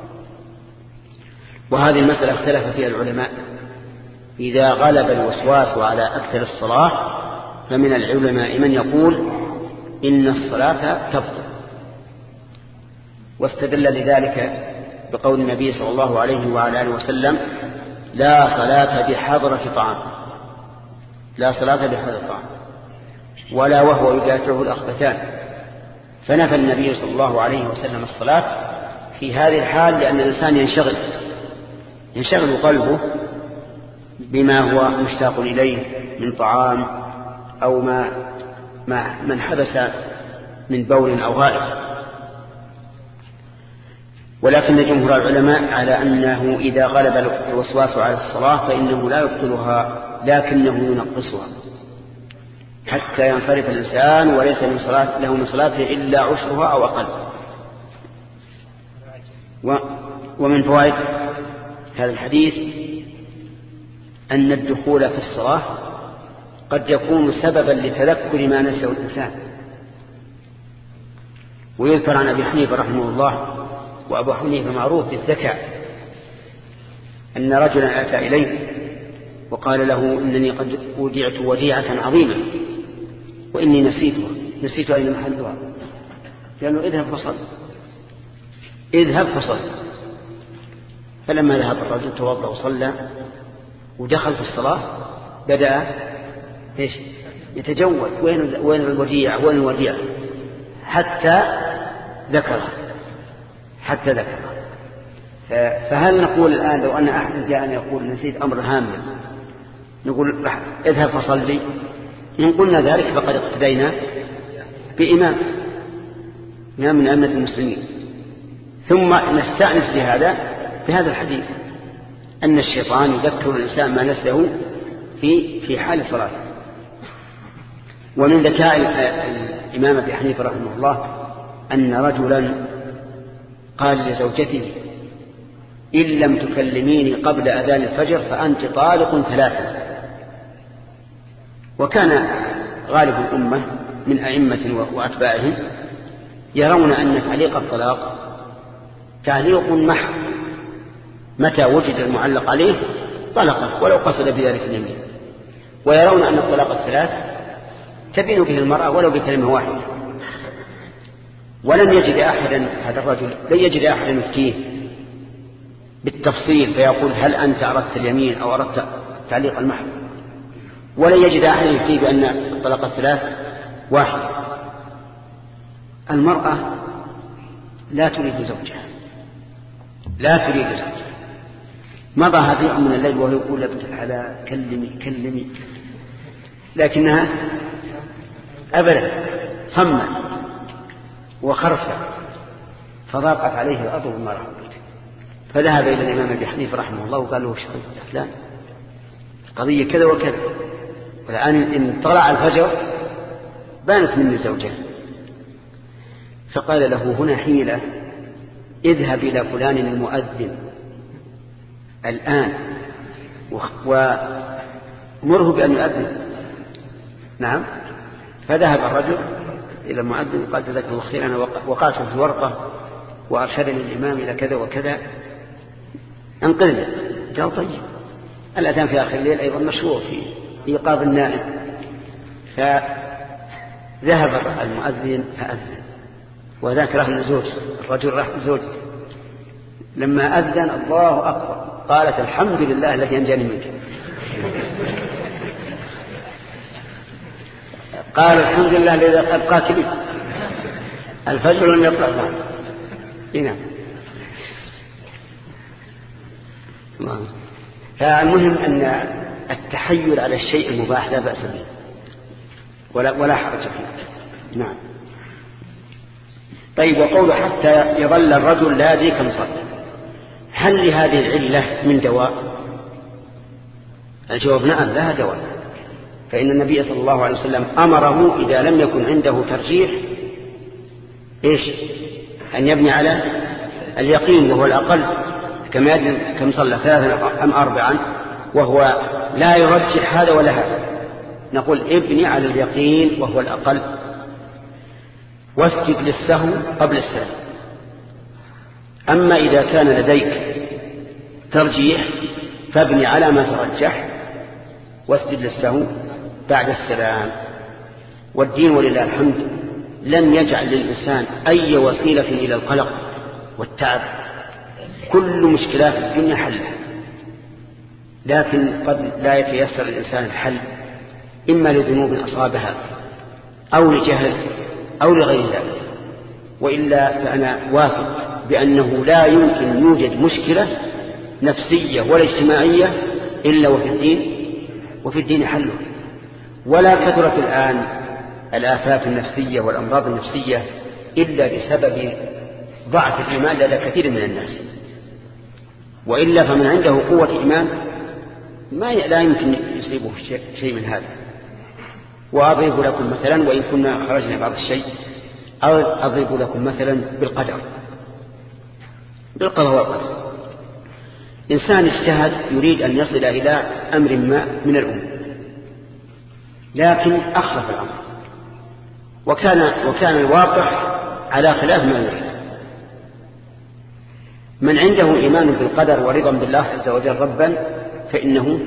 Speaker 1: وهذه المسألة اختلف فيها العلماء، إذا غلب الوسواس على أكثر الصلاة فمن العلماء من يقول إن الصلاة تبطل، واستدل لذلك بقول النبي صلى الله عليه وعلى آله وسلم لا صلاة بحضرة طعام، لا صلاة بحضرة طعام، ولا وهو يدافعه الأخبثان. فنفى النبي صلى الله عليه وسلم الصلاة في هذه الحال، لأن الإنسان ينشغل قلبه بما هو مشتاق إليه من طعام أو من حبس من بول أو غائط. ولكن جمهور العلماء على أنه إذا غلب الوسواس على الصلاة فإنه لا يبطلها، لكنه ينقصها حتى ينصرف الإنسان وليس له من صلاته إلا عشرها أو أقل. ومن فوائد هذا الحديث أن الدخول في الصلاة قد يكون سببا لتذكر ما نسيه الإنسان. ويذكر عن أبي حنيفة رحمه الله، وأبو حنيفة معروف بالذكاء، أن رجلا أتى إليه وقال له إنني قد أودعت وديعة عظيمة وإني نسيت أين محلها. قال له اذهب فصل. فلما ذهب الرجل توضأ وصلى ودخل في الصلاة بدأ يتجول وين الوديعة حتى ذكرها. فهل نقول الآن لو أن أحد جاءنا يقول نسيت أمر هام نقول اذهب فصلي؟ إن قلنا ذلك فقد اقتدينا بإمام من أئمة المسلمين. ثم نستأنس بهذا الحديث أن الشيطان يذكر الإنسان ما نسيه في حال صلاته. ومن ذكاء الإمام أبي حنيفة رحمه الله أن رجلا قال لزوجته إن لم تكلميني قبل أذان الفجر فأنت طالق 3. وكان غالب الأمة من أئمة وأتباعهم يرون أن تعليق الطلاق تعليق محض متى وجد المعلق عليه طلقه ولو قصد بذلك اليمين. ويرون أن الطلاق الثلاث تبين به المرأة ولو بكلمة واحدة. ولن يجد أحدا، هذا الرجل لن يجد أحدا يفتيه بالتفصيل فيقول هل أنت أردت اليمين أو أردت تعليق المحض، ولن يجد أحدا يفتيه بأن الطلاق الثلاث واحد. المرأة لا تريد زوجها، لا تريد زوجها. مضى هذه من الليل وهو يقول ابت الحلال كلمي، لكنها أبدا صمت وخرفت، فضاقت عليه الأرض بما رحبت، فذهب إلى الإمام أبي حنيفة رحمه الله وقال له فلان قضية كذا وكذا، والآن إن طلع الفجر بانت مني زوجها. فقال له هنا حيلة، اذهب إلى فلان المؤذن الآن ومره بأن يؤذن. نعم. فذهب الرجل إلى المؤذن وقال جزاك الله خير، أنا وقعت في ورقة وأرشدني الإمام إلى كذا وكذا، انقذني. قال طيب. الأذان في آخر الليل أيضا مشروع في إيقاظ النائم. فذهب المؤذن فأذن، وذاك راح لزوج الرجل، راح لزوج. لما أذن الله أكبر قالت الحمد لله الذي أنجاني منك. قال الحمد لله الذي أبقاك لي، الفجر لم يطلع بعد. هنا فالمهم أن التحيل على الشيء المباح لا بأس به ولا حرج فيه. نعم. طيب، وقول حتى يظل الرجل لا يدري كم صلى، هل لهذه العلة من دواء؟ الجواب نعم، لها دواء. فإن النبي صلى الله عليه وسلم أمره إذا لم يكن عنده ترجيح أن يبني على اليقين وهو الأقل، كما يدري كم صلى 3 أم 4، وهو لا يرجح هذا ولا هذا. نقول ابني على اليقين وهو الأقل، واسجد للسهو قبل السلام. أما إذا كان لديك ترجيح فابني على ما ترجح واسجد للسهو بعد السلام. والدين ولله الحمد لم يجعل للإنسان أي وسيلة إلى القلق والتعب، كل مشكلات الدنيا حلها، لكن قد لا يتيسر الإنسان الحل، إما لذنوب أصابها أو لجهل أو لغير ذلك. وإلا فأنا واثق بأنه لا يمكن يوجد مشكلة نفسية ولا اجتماعية إلا وفي الدين حله. ولا كثرت الآن الآفات النفسية والأمراض النفسية إلا بسبب ضعف الإيمان لدى كثير من الناس. وإلا فمن عنده قوة إيمان لا يمكن يصيبه شيء من هذا. وأضرب لكم مثلا، وإن كنا خرجنا بعض الشيء، أضرب لكم مثلا بالقدر، بالقضاء والقدر. إنسان اجتهد يريد أن يصل إلى أمر ما من الأمور، لكن أخلف الأمر وكان الواقع على خلاف ما يريد. من عنده إيمان بالقدر ورضا بالله عز وجل ربا فإنه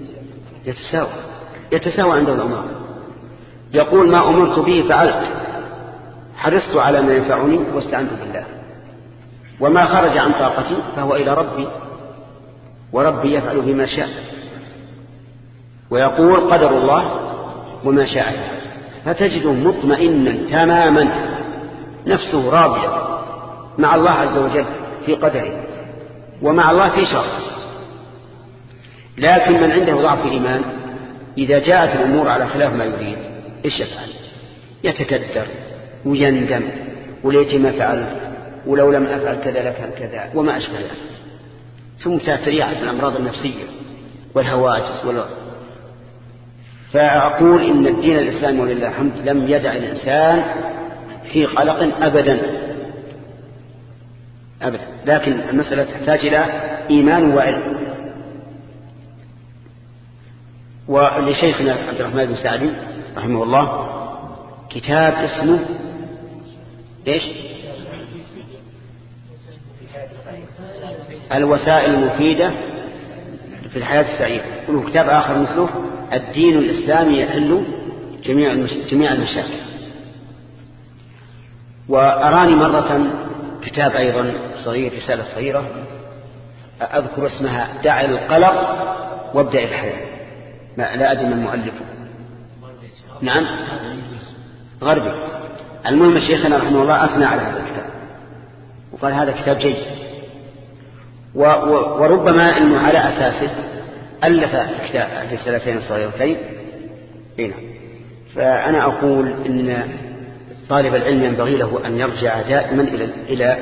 Speaker 1: يتساوى عنده الأمر. يقول ما أمرت به فعلت، حرصت على ما ينفعني واستعنت بالله، وما خرج عن طاقتي فهو إلى ربي، وربي يفعل بما شاء. ويقول قدر الله وما شاء، فتجده مطمئنا تماما، نفسه راضية مع الله عز وجل في قدره ومع الله في شرعه. لكن من عنده ضعف الإيمان إذا جاءت الأمور على خلاف ما يريد إيش يفعل؟ يتكدر ويندم، وليت ما فعلت، ولو لم أفعل كذا لكان كذا، وما أشبه ذلك. ثم تتريع الأمراض النفسية والهواجس فأقول إن الدين الإسلامي ولله الحمد لم يدع الإنسان في قلق أبدا، لكن المسألة تحتاج إلى إيمان وعلم. ولشيخنا عبد الرحمن بن سعدي رحمه الله كتاب اسمه الوسائل المفيدة في الحياة السعيدة. وله كتاب آخر مثله الدين الإسلامي يحل جميع المشاكل. وأراني مرة كتاب أيضا صغير، رسالة صغيرة أذكر اسمها دع القلق وابدأ الحياة، لا أدري من مؤلفه. نعم غربي. المهم شيخنا رحمه الله أثنى على هذا الكتاب وقال هذا كتاب جيد، وربما أنه على أساسه ألف رسالتين صغيرتين. فأنا أقول إن طالب العلم ينبغي له أن يرجع دائما إلى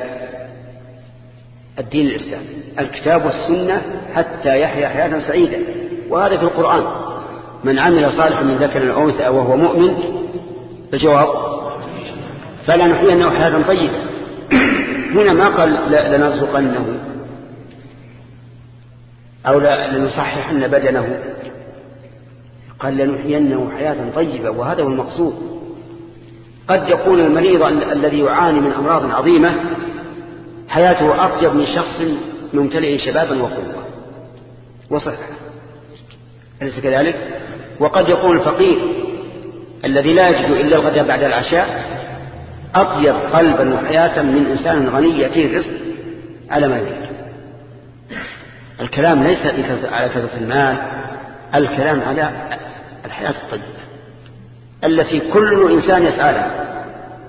Speaker 1: الدين الإسلامي، الكتاب والسنة، حتى يحيا حياة سعيدة. وهذا في القرآن: من عمل صالحا من ذكر أو أنثى وهو مؤمن، الجواب فلا نحيينه حياة طيبة. هنا ما قال لنرزقنه أو لنصححن بدنه، قال لنحيينه حياة طيبة، وهذا هو المقصود. قد يكون المريض الذي يعاني من أمراض عظيمة حياته أطيب من شخص ممتلئ شبابا وقوة وصحة، أليس كذلك؟ وقد يكون الفقير الذي لا يجد إلا الغداء بعد العشاء أطيب قلبا وحياة من إنسان غني يأتيه الرزق على ما يريد. الكلام ليس على كثرة المال، الكلام على الحياة الطيبة التي كل إنسان يسعى لها،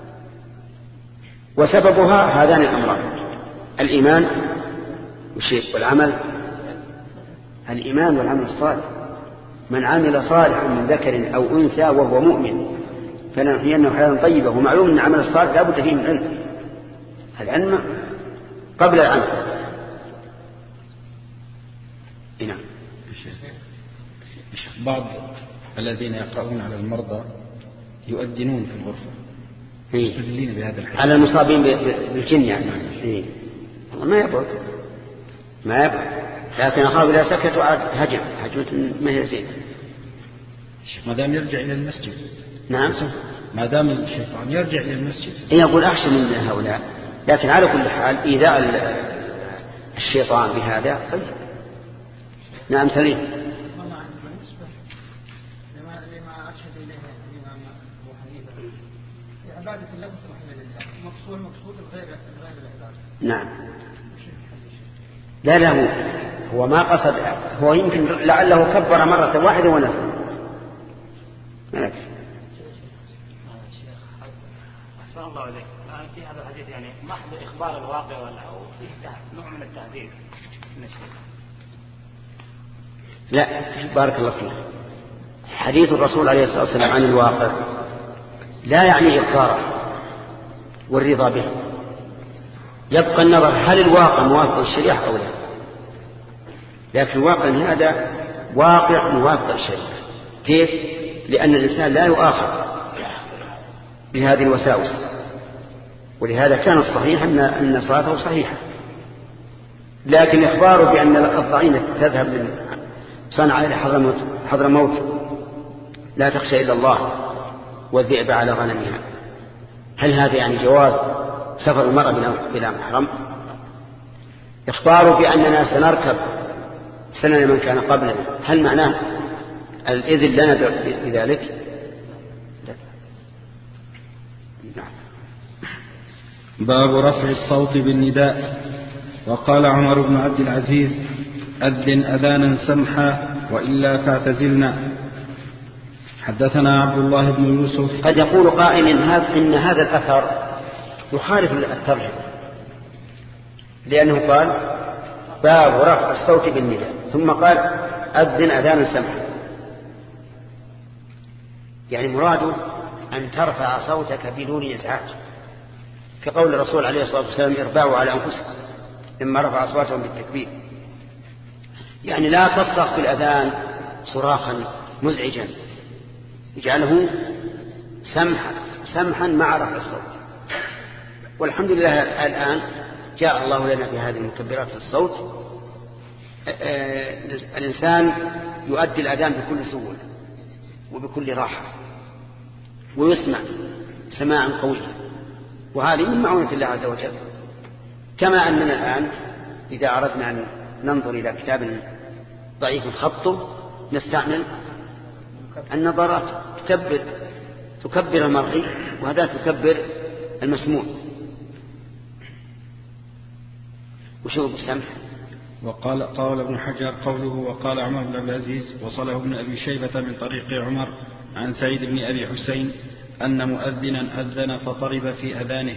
Speaker 1: وسببها هذان الأمران: الإيمان والعمل، الإيمان والعمل الصالح. من عمل صالحا من ذكر أو أنثى وهو مؤمن فلنحيينه حياة طيبة. ومعلوم أن العمل الصالح لا بد فيه من علم، العلم قبل العمل. نعم.
Speaker 2: بعض الذين يقرؤون على المرضى يؤذنون في الغرفة يستدلون بهذا الحديث
Speaker 1: على المصابين بالجن يعني. ما يبغى لكن أخاف إذا سكتوا عاد هجمة ما هي زين.
Speaker 2: ما دام يرجع إلى المسجد.
Speaker 1: نعم
Speaker 2: ما دام الشيطان يرجع إلى المسجد.
Speaker 1: يقول أخشى من هؤلاء، لكن على كل حال إيذاء الشيطان بهذا طيب. نعم سليم.
Speaker 3: لما أرشد إليه الإمام أبو حنيفة في عبادة الله سبحانه لله مقصود غير العبادة.
Speaker 1: نعم. لا هو ما قصد، هو يمكن لعله كبر مرة واحدة ونسى.
Speaker 6: أحسن الله عليك. في هذا الحديث يعني محض إخبار الواقع ولا أو فيه نوع من التهذيب من الشيء؟
Speaker 1: لا بارك الله فيك. حديث الرسول عليه الصلاة والسلام عن الواقع لا يعني إقراره والرضا به، يبقى النظر هل الواقع موافق للشريعة أو لا. لكن الواقع هذا واقع موافق للشريعة. كيف؟ لأن الإنسان لا يؤاخذ بهذه الوساوس، ولهذا كان الصحيح أن صلاته صحيحة. لكن إخباره بأن الضعينة تذهب من صنعاء إلى حضرموت لا تخشى إلا الله والذئب على غنمها، هل هذا يعني جواز سفر المرأة بلا محرم؟ إخباره بأننا سنركب سنن من كان قبلنا، هل معناه الإذن لنا بذلك؟
Speaker 2: باب رفع الصوت بالنداء. وقال عمر بن عبد العزيز: أذن أذانا سمحا وإلا فاعتزلنا. حدثنا عبد الله بن يوسف.
Speaker 1: قد يقول قائل إن هذا الأثر يخالف الترجمة، لأنه قال باب رفع الصوت بالنداء ثم قال أذن أذانا سمحا، يعني مراده أن ترفع صوتك بدون إزعاج، كقول الرسول عليه الصلاة والسلام: اربعوا على أنفسكم لما رفع أصواتهم بالتكبير. يعني لا تصرخ في الأذان صراخا مزعجا، اجعله سمحا مع رفع الصوت. والحمد لله الآن جاء الله لنا في هذه المكبرات في الصوت، الإنسان يؤدي الأذان بكل سهولة وبكل راحة ويسمع سماعا قويا، وهذه من معونة الله عز وجل. كما أننا الآن إذا أردنا أن ننظر إلى كتاب ضعيف خطه نستعمل النظرات، تكبر المرئي وهذا تكبر المسموع. وشوف السمح.
Speaker 2: قال ابن حجر قوله وقال عمر بن عبد العزيز وصله ابن أبي شيبة من طريق عمر عن سعيد بن أبي حسين أن مؤذنا أذن فطرب في أذانه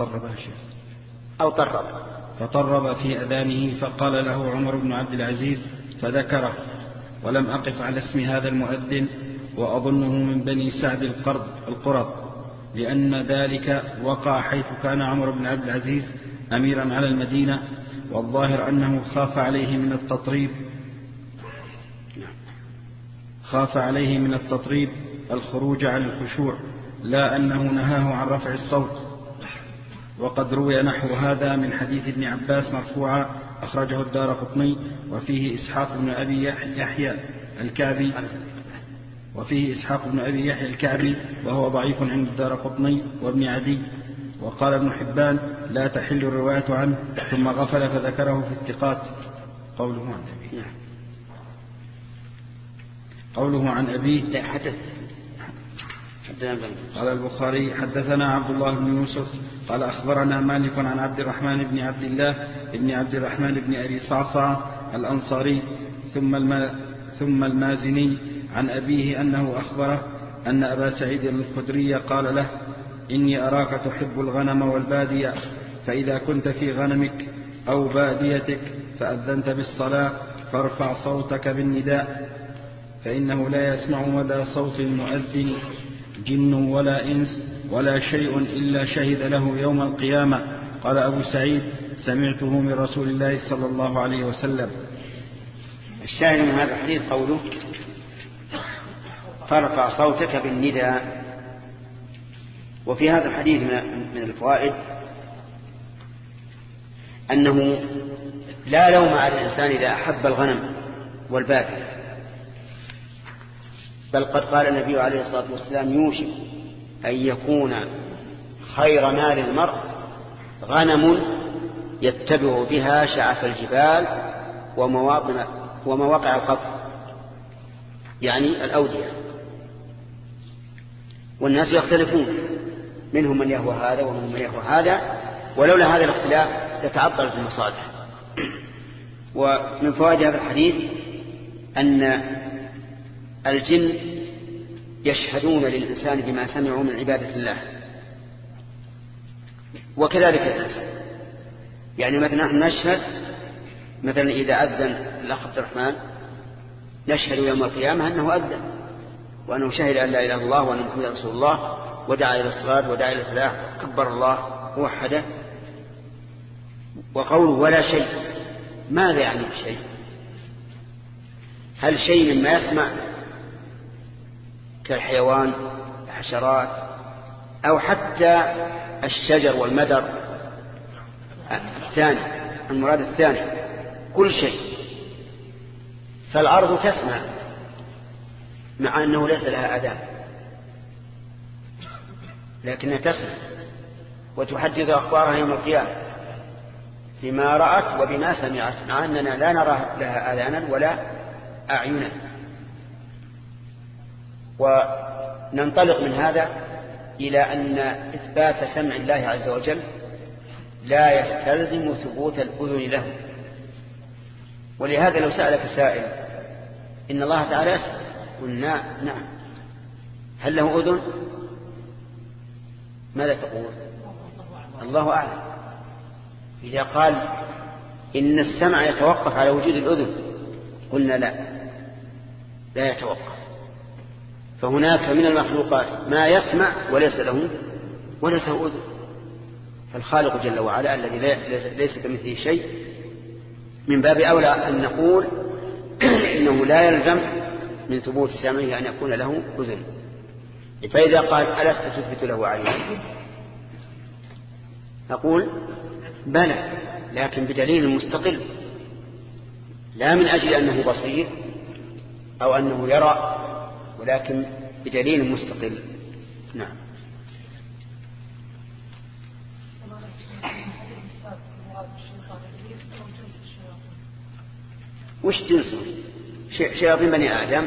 Speaker 2: فطرب في أذانه فقال له عمر بن عبد العزيز فذكره، ولم أقف على اسم هذا المؤذن وأظنه من بني سعد القرظ، لأن ذلك وقع حيث كان عمر بن عبد العزيز أميرا على المدينة، والظاهر أنه خاف عليه من التطريب الخروج عن الخشوع، لا أنه نهاه عن رفع الصوت. وقد روي نحو هذا من حديث ابن عباس مرفوعا أخرجه الدارقطني وفيه إسحاق بن أبي يحيى الكعبي وهو ضعيف عند الدارقطني وابن عدي. وقال ابن حبان لا تحل الرواية عنه، ثم غفل فذكره في الثقات. قوله عن أبيه قال البخاري حدثنا عبد الله بن يوسف قال أخبرنا مالك عن عبد الرحمن بن عبد الله بن عبد الرحمن بن أبي صعصع الأنصاري ثم المازني عن أبيه أنه أخبره أن أبا سعيد الخدري قال له إني أراك تحب الغنم والبادية، فإذا كنت في غنمك أو باديتك فأذنت بالصلاة فارفع صوتك بالنداء، فإنه لا يسمع مدى صوت المؤذن جن ولا إنس ولا شيء إلا شهد له يوم القيامة. قال أبو سعيد سمعته من رسول الله صلى الله عليه وسلم.
Speaker 1: الشاهد من هذا الحديث قوله فارفع صوتك بالنداء. وفي هذا الحديث من الفوائد أنه لا لوم على الإنسان إذا أحب الغنم والبادية، بل قد قال النبي عليه الصلاة والسلام يوشك أن يكون خير مال المرء غنم يتبع بها شعف الجبال ومواقع القطر، يعني الأودية. والناس يختلفون، منهم من يهوى هذا ومنهم من يهوى هذا، ولولا هذا الاختلاف لتعطلت المصالح. ومن فوائد هذا الحديث أن الجن يشهدون للإنسان بما سمعوا من عبادة الله، وكذلك الناس. يعني مثلا نحن نشهد مثلا إذا أذن الأخ عبد الرحمن نشهد يوم القيامة أنه أذن وأنه شهد أن لا إله إلا الله وأن محمدا رسول الله ودعا إلى الصلاة ودعا إلى الفلاح كبر الله ووحده. وقوله ولا شيء، ماذا يعني الشيء؟ هل شيء مما يسمع كالحيوان الحشرات أو حتى الشجر والمدر الثاني، المراد الثاني كل شيء. فالأرض تسمع مع أنه ليس لها أذان، لكنها تسمع وتحدث أخبارها يوم القيامة بما رأت وبما سمعت، مع أننا لا نرى لها آذانا ولا أعينا. وننطلق من هذا إلى أن إثبات سمع الله عز وجل لا يستلزم ثبوت الأذن له. ولهذا لو سألك سائل إن الله تعالى يسمع، قلنا نعم، هل له أذن؟ ماذا تقول؟ الله أعلم. إذا قال إن السمع يتوقف على وجود الأذن قلنا لا يتوقف. فهناك من المخلوقات ما يسمع وليس له أذن. فالخالق جل وعلا الذي ليس كمثله شيء من باب أولى أن نقول إنه لا يلزم من ثبوت سمعه أن يكون له أذن. فإذا قال ألست تثبت له عينا نقول بلى، لكن بدليل مستقل، لا من أجل أنه بصير أو أنه يرى، ولكن بدليل مستقل. نعم. وش جنسه؟ شياطين بني آدم.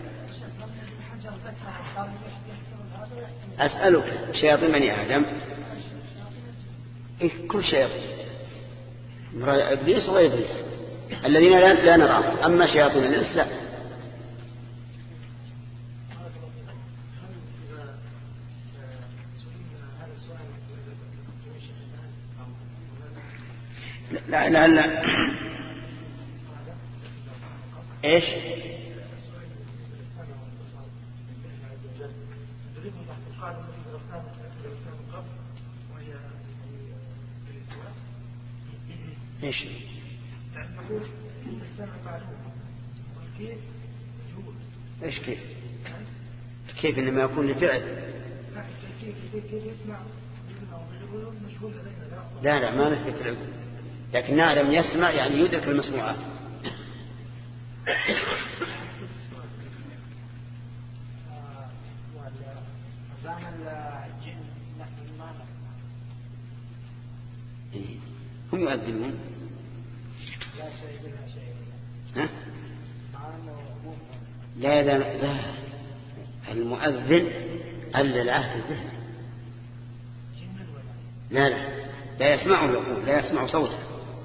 Speaker 1: أسألك شياطين بني آدم إيه؟ كل شياطين، إبليس وغير إبليس الذين لا نراهم، أما شياطين الإنس لا. لا لا لا ايش؟ ايش؟ ايش كيف؟ كيف انما يكون لفعل؟ لا لا ما نثبت العلم، لكن نعلم يسمع يعني يدرك المسموعات. هم يؤذنون ها؟ لا لا لا المؤذن ألا العهد الذهني لا لا لا يسمعه يقول، لا يسمع صوته.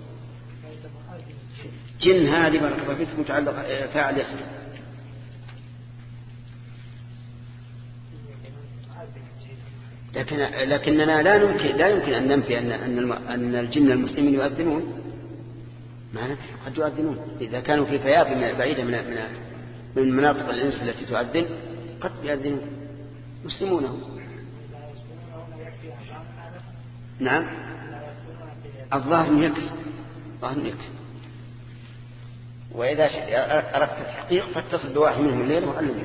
Speaker 1: جن هذه بارك فيك متعلق فاعل يسمع. لكننا لا يمكن أن ننفي أن الجن المسلمين يؤذنون. ما قد يؤذنون إذا كانوا في فيافي بعيدة من مناطق الإنس التي تؤذن، قد يؤذنون مسلمونه. نعم الظاهر يكفي، وإذا أردت التحقيق فاتصل بواحد منهم الليل وعلمه.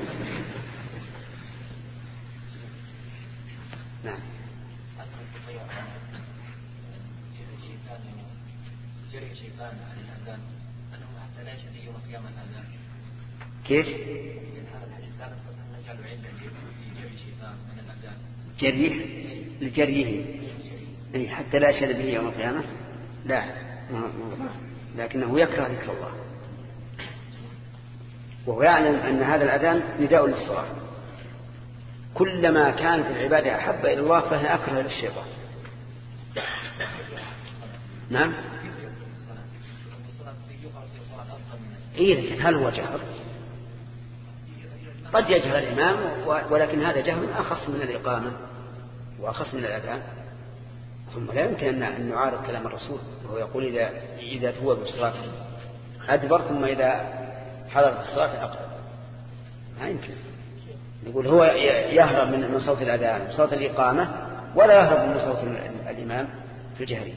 Speaker 1: نعم
Speaker 8: جري شيطان عن الأذان أنه حتى لا يشهد يوم القيامة الأذان.
Speaker 1: كيف؟
Speaker 8: هذا الحديث لا نجعله عندنا جري شيطان من الأذان.
Speaker 1: جريه لجريه أي حتى لا يشهد به يوم القيامة. لا لكنه يكره ذكر الله، وهو يعلم أن هذا الأذان نداء للصلاة. كلما كانت العبادة أحب إلى الله فهي أكره للشيطان. نعم إيه، هل هو جهر؟ قد يجهر الإمام، ولكن هذا جهر أخص من الإقامة وأخص من الأذان. ثم لا يمكن أن نعارض كلام الرسول وهو يقول إذا هو بالصلاة أدبر ثم إذا حضر الصلاة أقرب. ما يمكن نقول هو يهرب من صوت الأذان وصوت الإقامة، ولا يهرب من صوت الإمام في الجهرية.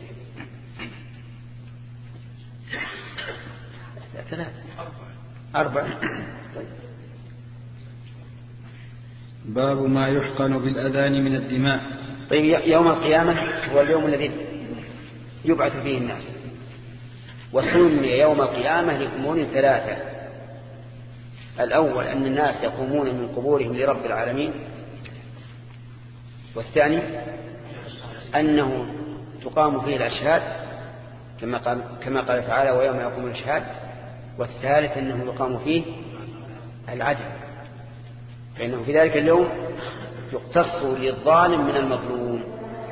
Speaker 1: ثلاثة أربعة.
Speaker 2: باب ما يحقن بالأذان من الدماء.
Speaker 1: طيب يوم القيامة هو اليوم الذي يبعث فيه الناس، وسمي يوم القيامة لأمور ثلاثة. الأول أن الناس يقومون من قبورهم لرب العالمين، والثاني أنه تقام فيه الأشهاد كما قال تعالى ويوم يقوم الأشهاد، والثالث أنه يقام فيه العدل، فإنه في ذلك اليوم يقتص للظالم من المظلوم،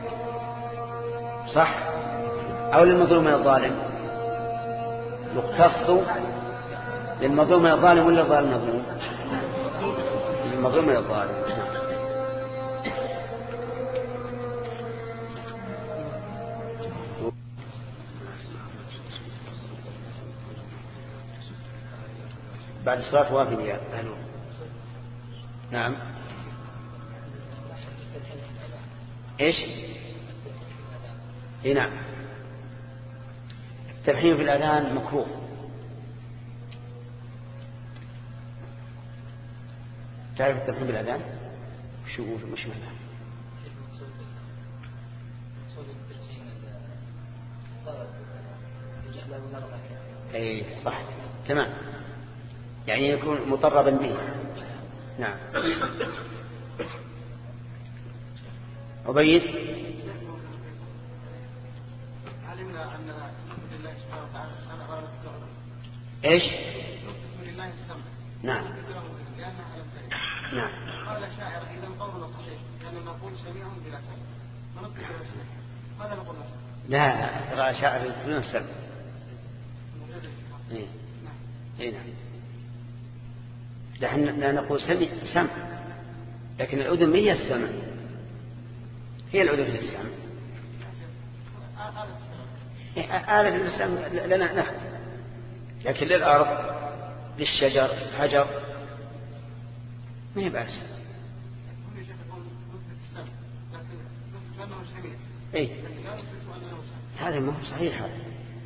Speaker 1: صح؟ أو للمظلوم من الظالم؟ يقتص للمظلوم من الظالم ولا الظالم المظلوم؟ للمظلوم من الظالم. بعد الصلاة وافد يا أهلون. نعم إيش؟ إيه نعم التلحين في الأذان مكروه. تعرف التلحين بالأذان؟ شو مش معناه؟ اي صح تمام، يعني يكون مطربا به. نعم عبيد.
Speaker 5: علمنا أن
Speaker 1: إيش؟
Speaker 5: لله السمع.
Speaker 1: نعم.
Speaker 5: لأنها لم ترد.
Speaker 1: نعا.
Speaker 5: قال شاعر إذا قولنا صحيح لأننا نقول سميع بلا سمع. فنطلق السمع. ماذا نقول له؟
Speaker 1: لا ترى شاعر يقولون السمع. إيه نعم. نحن لا نقول سمع، لكن الأذن هي السمع، هي الأذن هي السمع. آلة السمع لنا نحن، لكن للأرض للشجر حجر ما هي بأس. إيه هذا ما هو صحيح هذا،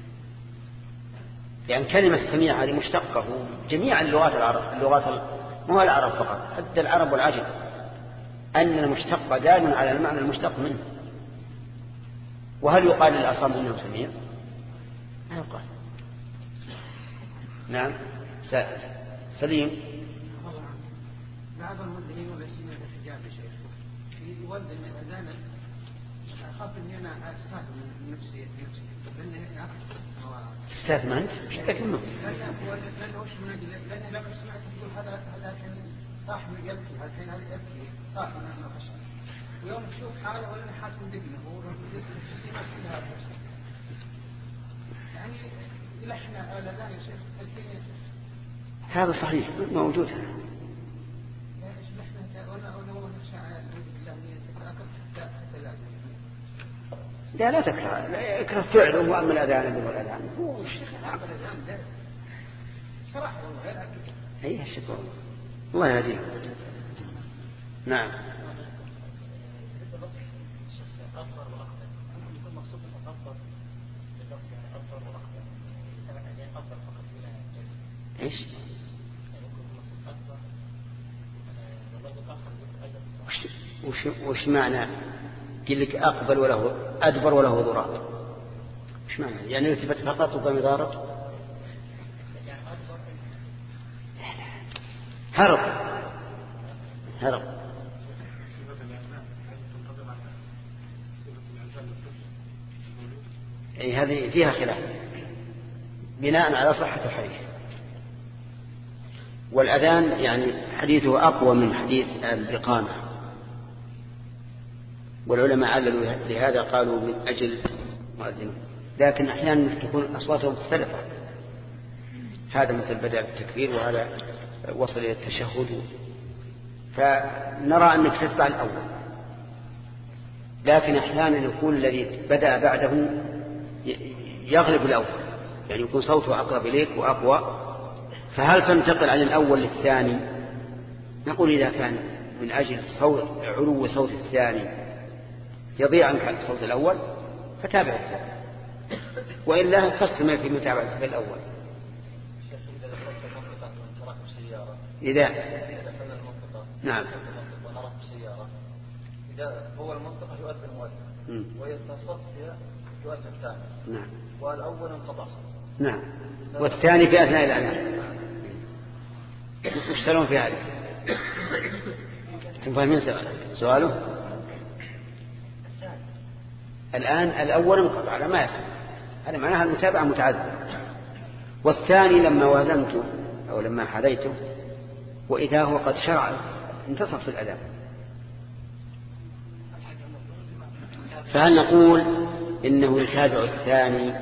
Speaker 1: لأن كلمة سميع هذه مشتقة جميع اللغات مو العرب فقط، حتى العرب والعجم أن المشتق دال على المعنى المشتق منه. وهل يقال للأصم إنه سميع؟ لا يقال. نعم. سليم.
Speaker 3: بعض المؤذنين والذين الحجاب يا شيخ يؤذن أذانا أخاف إني أنا أستاذ من نفسي
Speaker 1: استاذ ما أنت؟ مش أكيد منه.
Speaker 3: لأنه وش من أجل لأني لما سمعت تقول هذا كان طاح من يبكي هذا الحين هذا يبكي طاح من الخشب ويوم تشوف حاله ولا حاسس بدقنه هو يعني يلحن الأذان يا شيخ الدنيا.
Speaker 1: هذا صحيح موجود. لا تكره، لا يكره فعله، وأما الأذان اللي هو الأذان هو
Speaker 3: صراحة والله
Speaker 1: هي الشكر الله يهديه. نعم. ايش؟ وش معنى؟ قل لك أقبل وله أدبر وله ضراب، وش معنى؟ يعني التفت فقط وقام يضارب؟ هرب. أي هذه فيها خلاف بناء على صحة الحديث. والأذان يعني حديثه أقوى من حديث الإقامة، والعلماء عللوا لهذا قالوا من أجل مؤذن، لكن أحيانا تكون أصواتهم مختلفة، هذا مثل بدأ بالتكبير وهذا وصل إلى التشهد، فنرى أنك تتبع الأول، لكن أحيانا يكون الذي بدأ بعده يغلب الأول، يعني يكون صوته أقرب إليك وأقوى، فهل تنتقل عن الأول للثاني؟ نقول إذا كان من أجل علو صوت الثاني يضيع عنك صوت الأول فتابع الثاني، وإلا فاستمر في متابعة في الأول. إذا نعم
Speaker 3: إذا هو المنطقة يؤذن مؤذن ويتصف يؤذن ثاني
Speaker 1: نعم،
Speaker 3: والأول انقطع
Speaker 1: نعم، والثاني في أثناء الأذان. يشترون في هذا. تفهمين سؤاله؟ الآن الأول انقطع على ما يسمع، هذا معناها المتابعة متعذرة. والثاني لما وازنته أو لما حذيته وإذا هو قد شرع انتصف في الأذان، فهل نقول إنه يتابع الثاني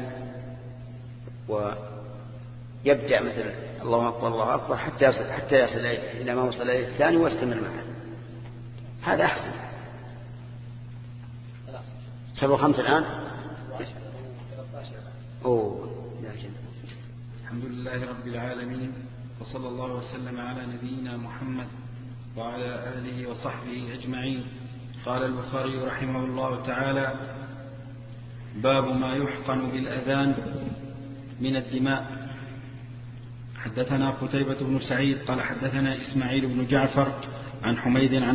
Speaker 1: ويبدأ مثل الله أكبر الله أكبر حتى يصل إلى ما وصل إليه الثاني واستمر معه؟ هذا أحسن. 7:05 الآن.
Speaker 2: الحمد لله رب العالمين، وصلى الله وسلم على نبينا محمد وعلى آله وصحبه أجمعين. قال البخاري رحمه الله تعالى: باب ما يحقن بالأذان من الدماء. حدثنا قتيبة بن سعيد قال حدثنا إسماعيل بن جعفر عن حميد عن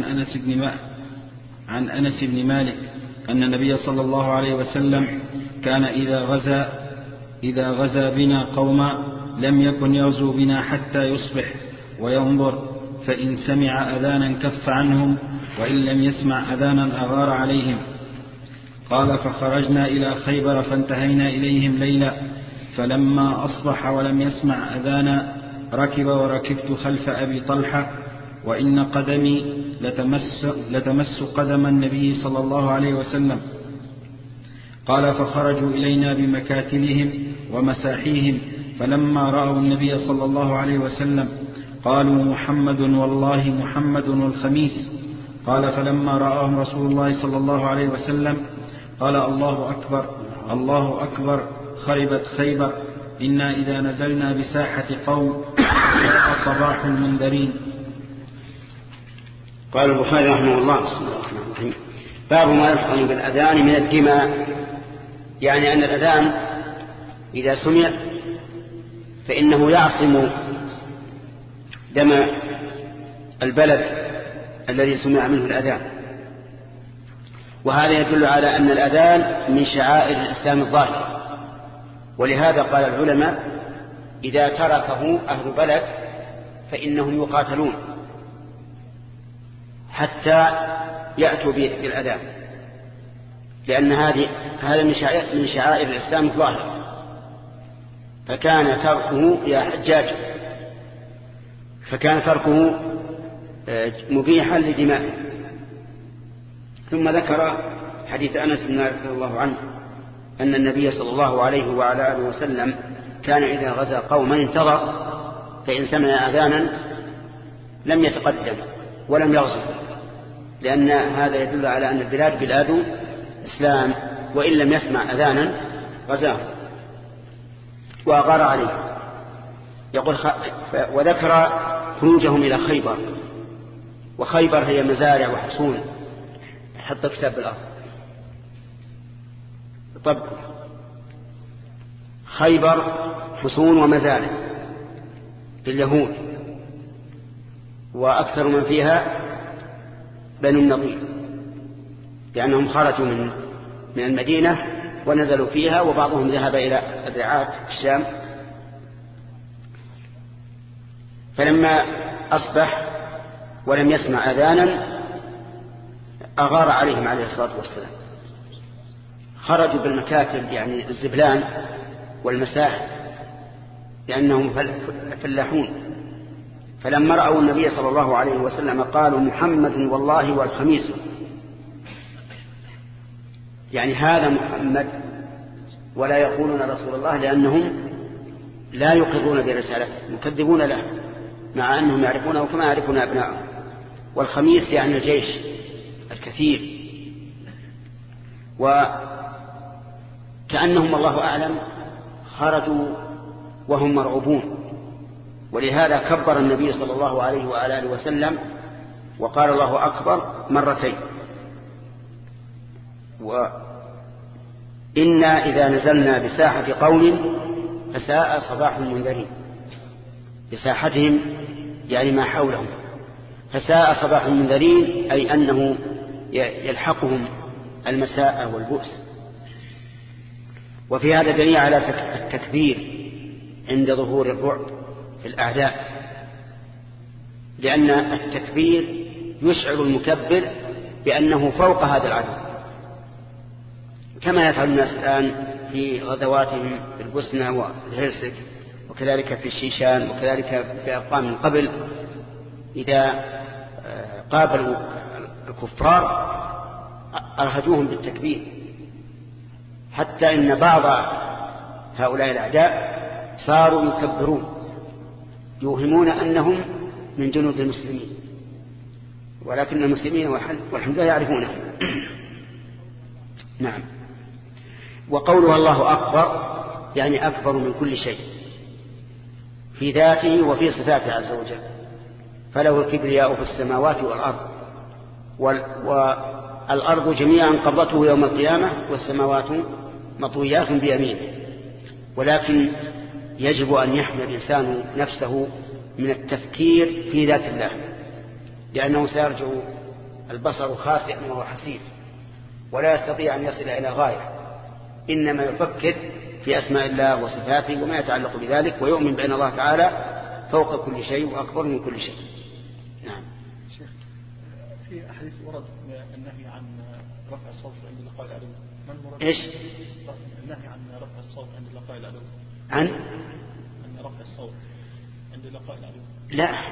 Speaker 2: أنس بن مالك أن النبي صلى الله عليه وسلم كان إذا غزا بنا قوما لم يكن يغزو بنا حتى يصبح وينظر، فإن سمع أذانا كف عنهم، وإن لم يسمع أذانا أغار عليهم. قال: فخرجنا إلى خيبر فانتهينا إليهم ليلا، فلما أصبح ولم يسمع أذانا ركب وركبت خلف أبي طلحة وإن قدمي لتمس قدم النبي صلى الله عليه وسلم. قال فخرجوا إلينا بمكاتلهم ومساحيهم فلما رأوا النبي صلى الله عليه وسلم قالوا محمد والله محمد الخميس. قال فلما رآهم رسول الله صلى الله عليه وسلم قال الله أكبر الله أكبر خربت خيبر إنا إذا نزلنا بساحة قوم صباح المنذرين.
Speaker 1: قال البخاري رحمه الله بسم الله الرحمن الرحيم باب ما يفعل بالأذان من الدماء، يعني أن الأذان إذا سمع فإنه يعصم دم البلد الذي سمع منه الأذان، وهذا يدل على أن الأذان من شعائر الإسلام الظاهرة. ولهذا قال العلماء إذا تركه أهل بلد فإنهم يقاتلون حتى يأتوا بالأذان، لأن هذا من شعائر الإسلام الظاهرة. فكان تركه يا حجاج فكان تركه مبيحا لدمائه. ثم ذكر حديث أنس بن مالك رضي الله عنه أن النبي صلى الله عليه وعلى آله وسلم كان إذا غزا قوما انتظر، فإن سمع أذانا لم يتقدم ولم يغزو، لأن هذا يدل على أن البلاد بلاد إسلام، وإن لم يسمع أذانا غزاه وأغار عليه. يقول وذكر خروجهم إلى خيبر، وخيبر هي مزارع وحصون، حط كتاب بالأرض طب خيبر حصون ومزارع لليهود، وأكثر من فيها بنو النضير، لأنهم خرجوا من المدينة ونزلوا فيها، وبعضهم ذهب إلى الرعاة الشام. فلما أصبح ولم يسمع أذانا أغار عليهم عليه الصلاة والسلام، خرجوا بالمكاتل يعني الزبلان والمساح لأنهم فلاحون. فلما رأوا النبي صلى الله عليه وسلم قالوا محمد والله والخميس، يعني هذا محمد ولا يقولون رسول الله، لأنهم لا يقرون برسالته، يكذبون له مع أنهم يعرفونه كما يعرفون أبنائهم. والخميس يعني الجيش الكثير، وكأنهم الله أعلم خرجوا وهم مرعوبون، ولهذا كبر النبي صلى الله عليه وآله وسلم وقال الله أكبر مرتين. وإنا إذا نزلنا بساحة قوم فساء صباح المنذرين، بساحتهم يعني ما حولهم، فساء صباح المنذرين أي أنه يلحقهم المساء والبؤس. وفي هذا دليل على التكبير عند ظهور الرعب في الأعداء، لأن التكبير يشعر المكبر بأنه فوق هذا العدو، كما يفعل الناس الآن في غزواتهم في البوسنة والهرسك، وكذلك في الشيشان، وكذلك في أقوام من قبل إذا قابلوا الكفار أرهجوهم بالتكبير، حتى إن بعض هؤلاء الأعداء صاروا يكبرون يوهمون أنهم من جنود المسلمين، ولكن المسلمين والحمد لله يعرفونه. نعم. وقولها الله أكبر يعني أكبر من كل شيء في ذاته وفي صفاته عز وجل، فله الكبرياء في السماوات والأرض، والأرض جميعا قبضته يوم القيامة، والسماوات مطويات بيمينه. ولكن يجب أن يحمي الإنسان نفسه من التفكير في ذات الله، لأنه سيرجع البصر خاسئا وهو حسير ولا يستطيع أن يصل إلى غاية، إنما يفكر في أسماء الله وصفاته وما يتعلق بذلك، ويؤمن بأن الله تعالى فوق كل شيء وأكبر من كل شيء. نعم.
Speaker 5: شيخ، في أحاديث ورد النهي عن رفع الصوت عند لقاء العدو،
Speaker 1: إيش؟
Speaker 5: النهي عن رفع الصوت عند لقاء العدو
Speaker 1: عن
Speaker 9: رفع الصوت عند لقاء العدو.
Speaker 1: لا،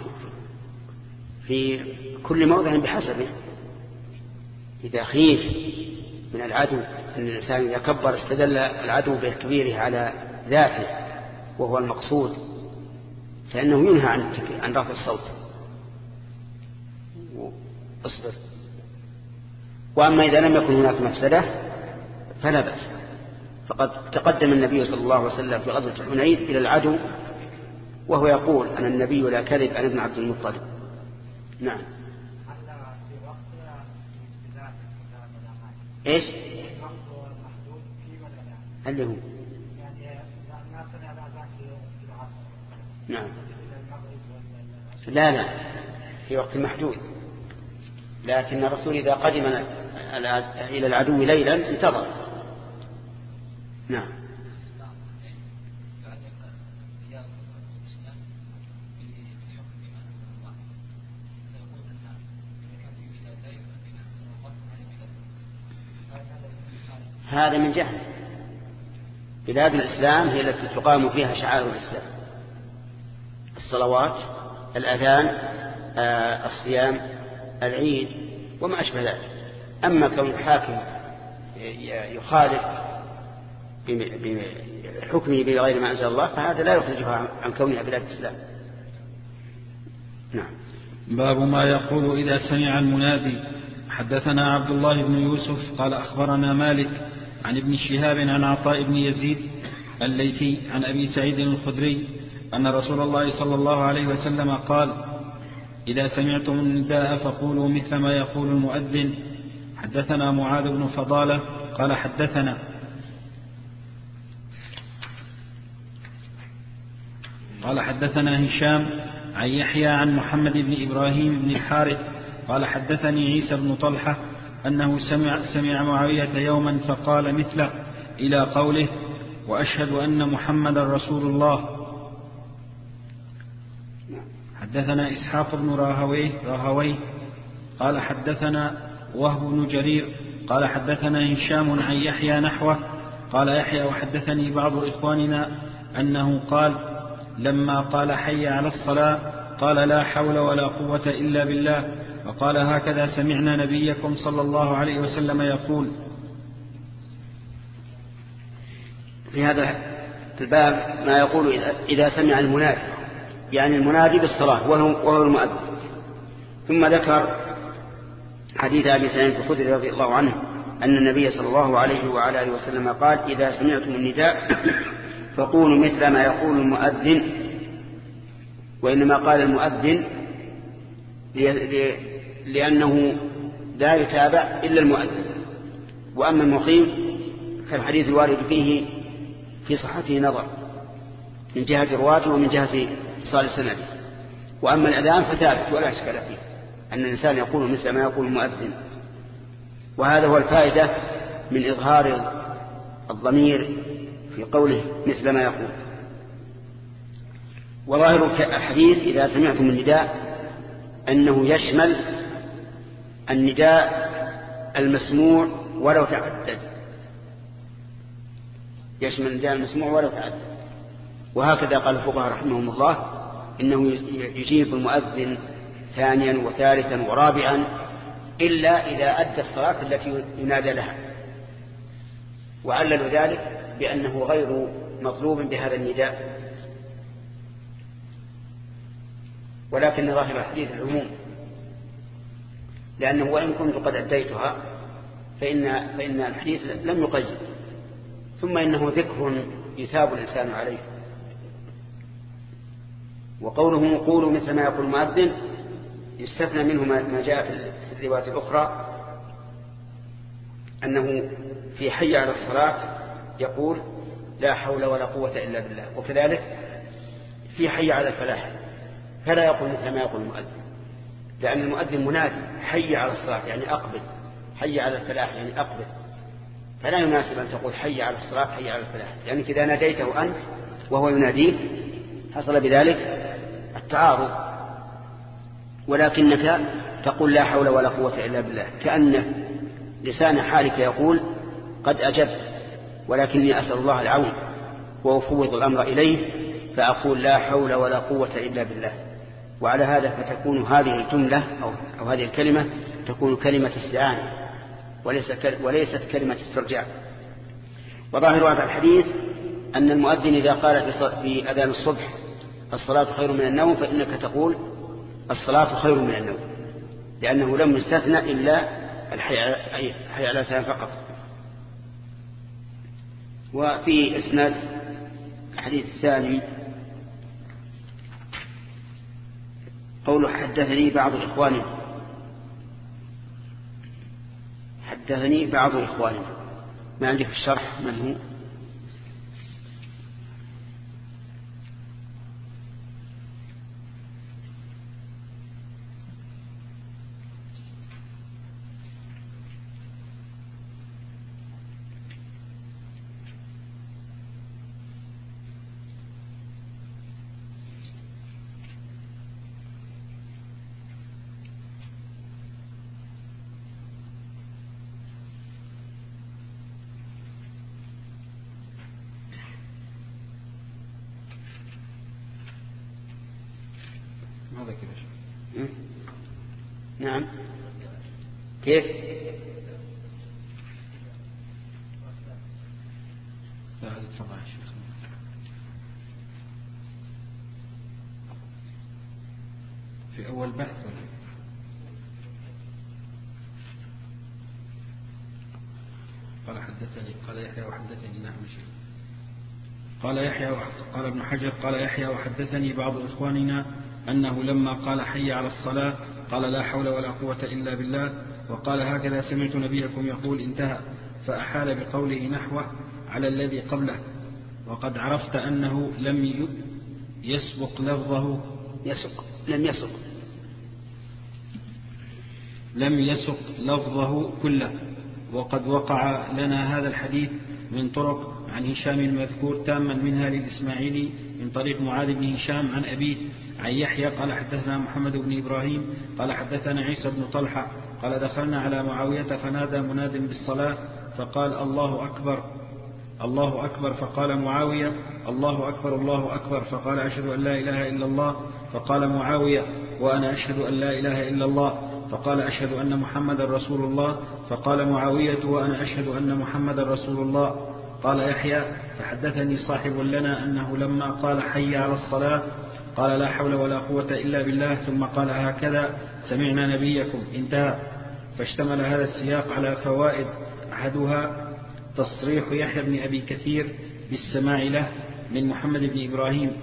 Speaker 1: في كل موضع بحسبه. إذا خيف من العدو أن الإنسان إذا كبر استدل العدو بتكبيره على ذاته وهو المقصود، فإنه ينهى عن رفع الصوت. اصبر. وأما إذا لم يكن هناك مفسدة فلا بأس. فقد تقدم النبي صلى الله عليه وسلم في غزوة حنين إلى العدو وهو يقول أنا النبي لا كذب، أنا ابن عبد المطلب. نعم. ايش اللي هو؟ نعم. لا في وقت محدود، لكن الرسول إذا قدم إلى العدو ليلا انتظر. نعم. هذا من جهل. بلاد الإسلام هي التي تقام فيها شعائر الإسلام، الصلوات، الأذان، الصيام، العيد وما أشبه ذلك. أما كون الحاكم يخالف بحكمه بغير ما أنزل الله فهذا لا يخرجها عن كونها بلاد الإسلام. نعم.
Speaker 2: باب ما يقول إذا سمع المنادي. حدثنا عبد الله بن يوسف قال أخبرنا مالك عن ابن شهاب عن عطاء بن يزيد الليثي عن أبي سعيد الخدري أن رسول الله صلى الله عليه وسلم قال إذا سمعتم النداء فقولوا مثل ما يقول المؤذن. حدثنا معاذ بن فضالة قال حدثنا هشام عن يحيى عن محمد بن إبراهيم بن الحارث قال حدثني عيسى بن طلحة أنه سمع معاوية يوما فقال مثله إلى قوله وأشهد أن محمد رسول الله. حدثنا إسحاق بن راهويه قال حدثنا وهب بن جرير قال حدثنا هشام عن يحيى نحوه قال يحيى وحدثني بعض إخواننا أنه قال لما قال حي على الصلاة قال لا حول ولا قوة إلا بالله، وقال هكذا سمعنا نبيكم صلى الله عليه وسلم يقول.
Speaker 1: في هذا الباب ما يقول إذا سمع المنادي، يعني المنادي بالصلاة وهو المؤذن. ثم ذكر حديث أبي سعيد الخدري رضي الله عنه أن النبي صلى الله عليه وعلى آله وسلم قال إذا سمعتم النداء فقولوا مثل ما يقول المؤذن. وإنما قال المؤذن لأنه لا يتابع إلا المؤذن. وأما المقيم فالحديث الوارد فيه في صحته نظر من جهة رواته ومن جهة اتصال السند. وأما الأذان فثابت ولا إشكال فيه أن الإنسان يقول مثل ما يقول المؤذن. وهذا هو الفائدة من إظهار الضمير في قوله مثل ما يقول. وظاهر الحديث إذا سمعتم النداء أنه يشمل النداء المسموع ولو تعدد، يشمل النداء المسموع ولو تعدد. وهكذا قال الفقهاء رحمهم الله إنه يجيب المؤذن ثانيا وثالثا ورابعا إلا إذا أدى الصلاة التي ينادى لها، وعللوا ذلك بأنه غير مطلوب بهذا النداء. ولكن ظاهر الحديث العموم، لأنه وإن كنت قد أديتها فإن الحديث لم يقيد. ثم إنه ذكر يثاب الإنسان عليه. وقوله قولوا مثل ما يقول المؤذن يستثنى منه ما جاء في الروايات الأخرى أنه في حي على الصلاة يقول لا حول ولا قوة إلا بالله، وكذلك في حي على الفلاح فلا يقول مثل ما يقول المؤذن، لأن المؤذن منادي حي على الصلاة يعني أقبل، حي على الفلاح يعني أقبل، فلا يناسب أن تقول حي على الصلاة حي على الفلاح، يعني إذا ناديته أنت وهو يناديك حصل بذلك التعارض. ولكنك تقول لا حول ولا قوة إلا بالله، كأن لسان حالك يقول قد أجبت ولكني أسأل الله العون، وأفوض الأمر إليه فأقول لا حول ولا قوة إلا بالله. وعلى هذا فتكون هذه الجملة أو هذه الكلمة تكون كلمة استعانة وليست كلمة استرجاع. وظاهر هذا الحديث أن المؤذن إذا قال في أذان الصبح الصلاة خير من النوم فإنك تقول الصلاة خير من النوم، لأنه لم يستثنى إلا الحي على الفلاح فقط. وفي إسناد الحديث الثاني قوله حدثني بعض إخواني ما عندك في الشرح من هو؟
Speaker 2: ماذا كده؟
Speaker 1: نعم. كيف؟
Speaker 2: لا هذه طبعا الشيخ في أول بحث ولا قال حدثني قال يحيى وحدثني نعم شيء قال يحيى قال ابن حجر قال يحيى وحدثني بعض إخواننا أنه لما قال حي على الصلاة قال لا حول ولا قوة إلا بالله، وقال هكذا سمعت نبيكم يقول انتهى، فأحال بقوله نحوه على الذي قبله. وقد عرفت أنه لم يسبق لفظه لم يسق لفظه كله. وقد وقع لنا هذا الحديث من طرق عن هشام المذكور تاما منها للإسماعيلي من طريق معاذ بن هشام عن أبيه عن يحيى قال حدثنا محمد بن إبراهيم قال حدثنا عيسى بن طلحة قال دخلنا على معاوية فنادى مناد بالصلاة فقال الله أكبر الله أكبر، فقال معاوية الله أكبر الله أكبر، فقال أشهد أن لا إله إلا الله، فقال معاوية وأنا أشهد أن لا إله إلا الله، فقال أشهد أن محمد رسول الله، فقال معاوية وأنا أشهد أن محمد رسول الله. قال يحيى فحدثني صاحب لنا أنه لما قال حي على الصلاة قال لا حول ولا قوة إلا بالله، ثم قال هكذا سمعنا نبيكم انتهى. فاشتمل هذا السياق على فوائد، أحدها تصريح يحيى بن أبي كثير بالسماع له من محمد بن إبراهيم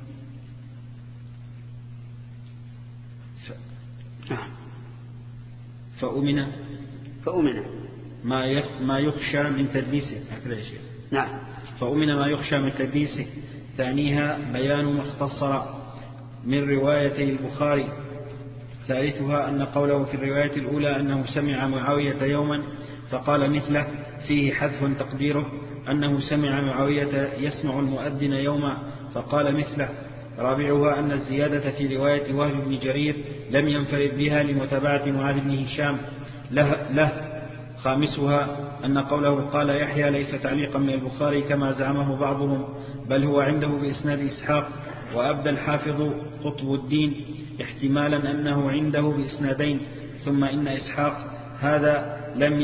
Speaker 1: فأمن
Speaker 2: ما يخشى من تدليسه.
Speaker 1: نعم.
Speaker 2: فأمن ما يخشى من تدليسه. ثانيها بيان ما اختصر من روايتي البخاري. ثالثها أن قوله في الرواية الأولى أنه سمع معاوية يوما فقال مثله فيه حذف تقديره أنه سمع معاوية يسمع المؤذن يوما فقال مثله. رابعها أن الزيادة في رواية وهب بن جرير لم ينفرد بها لمتابعة معاذ بن هشام له. خامسها أن قوله قال يحيى ليس تعليقا من البخاري كما زعمه بعضهم، بل هو عنده بإسناد إسحاق. وأبدى الحافظ قطب الدين احتمالا أنه عنده بإسنادين. ثم إن إسحاق هذا لم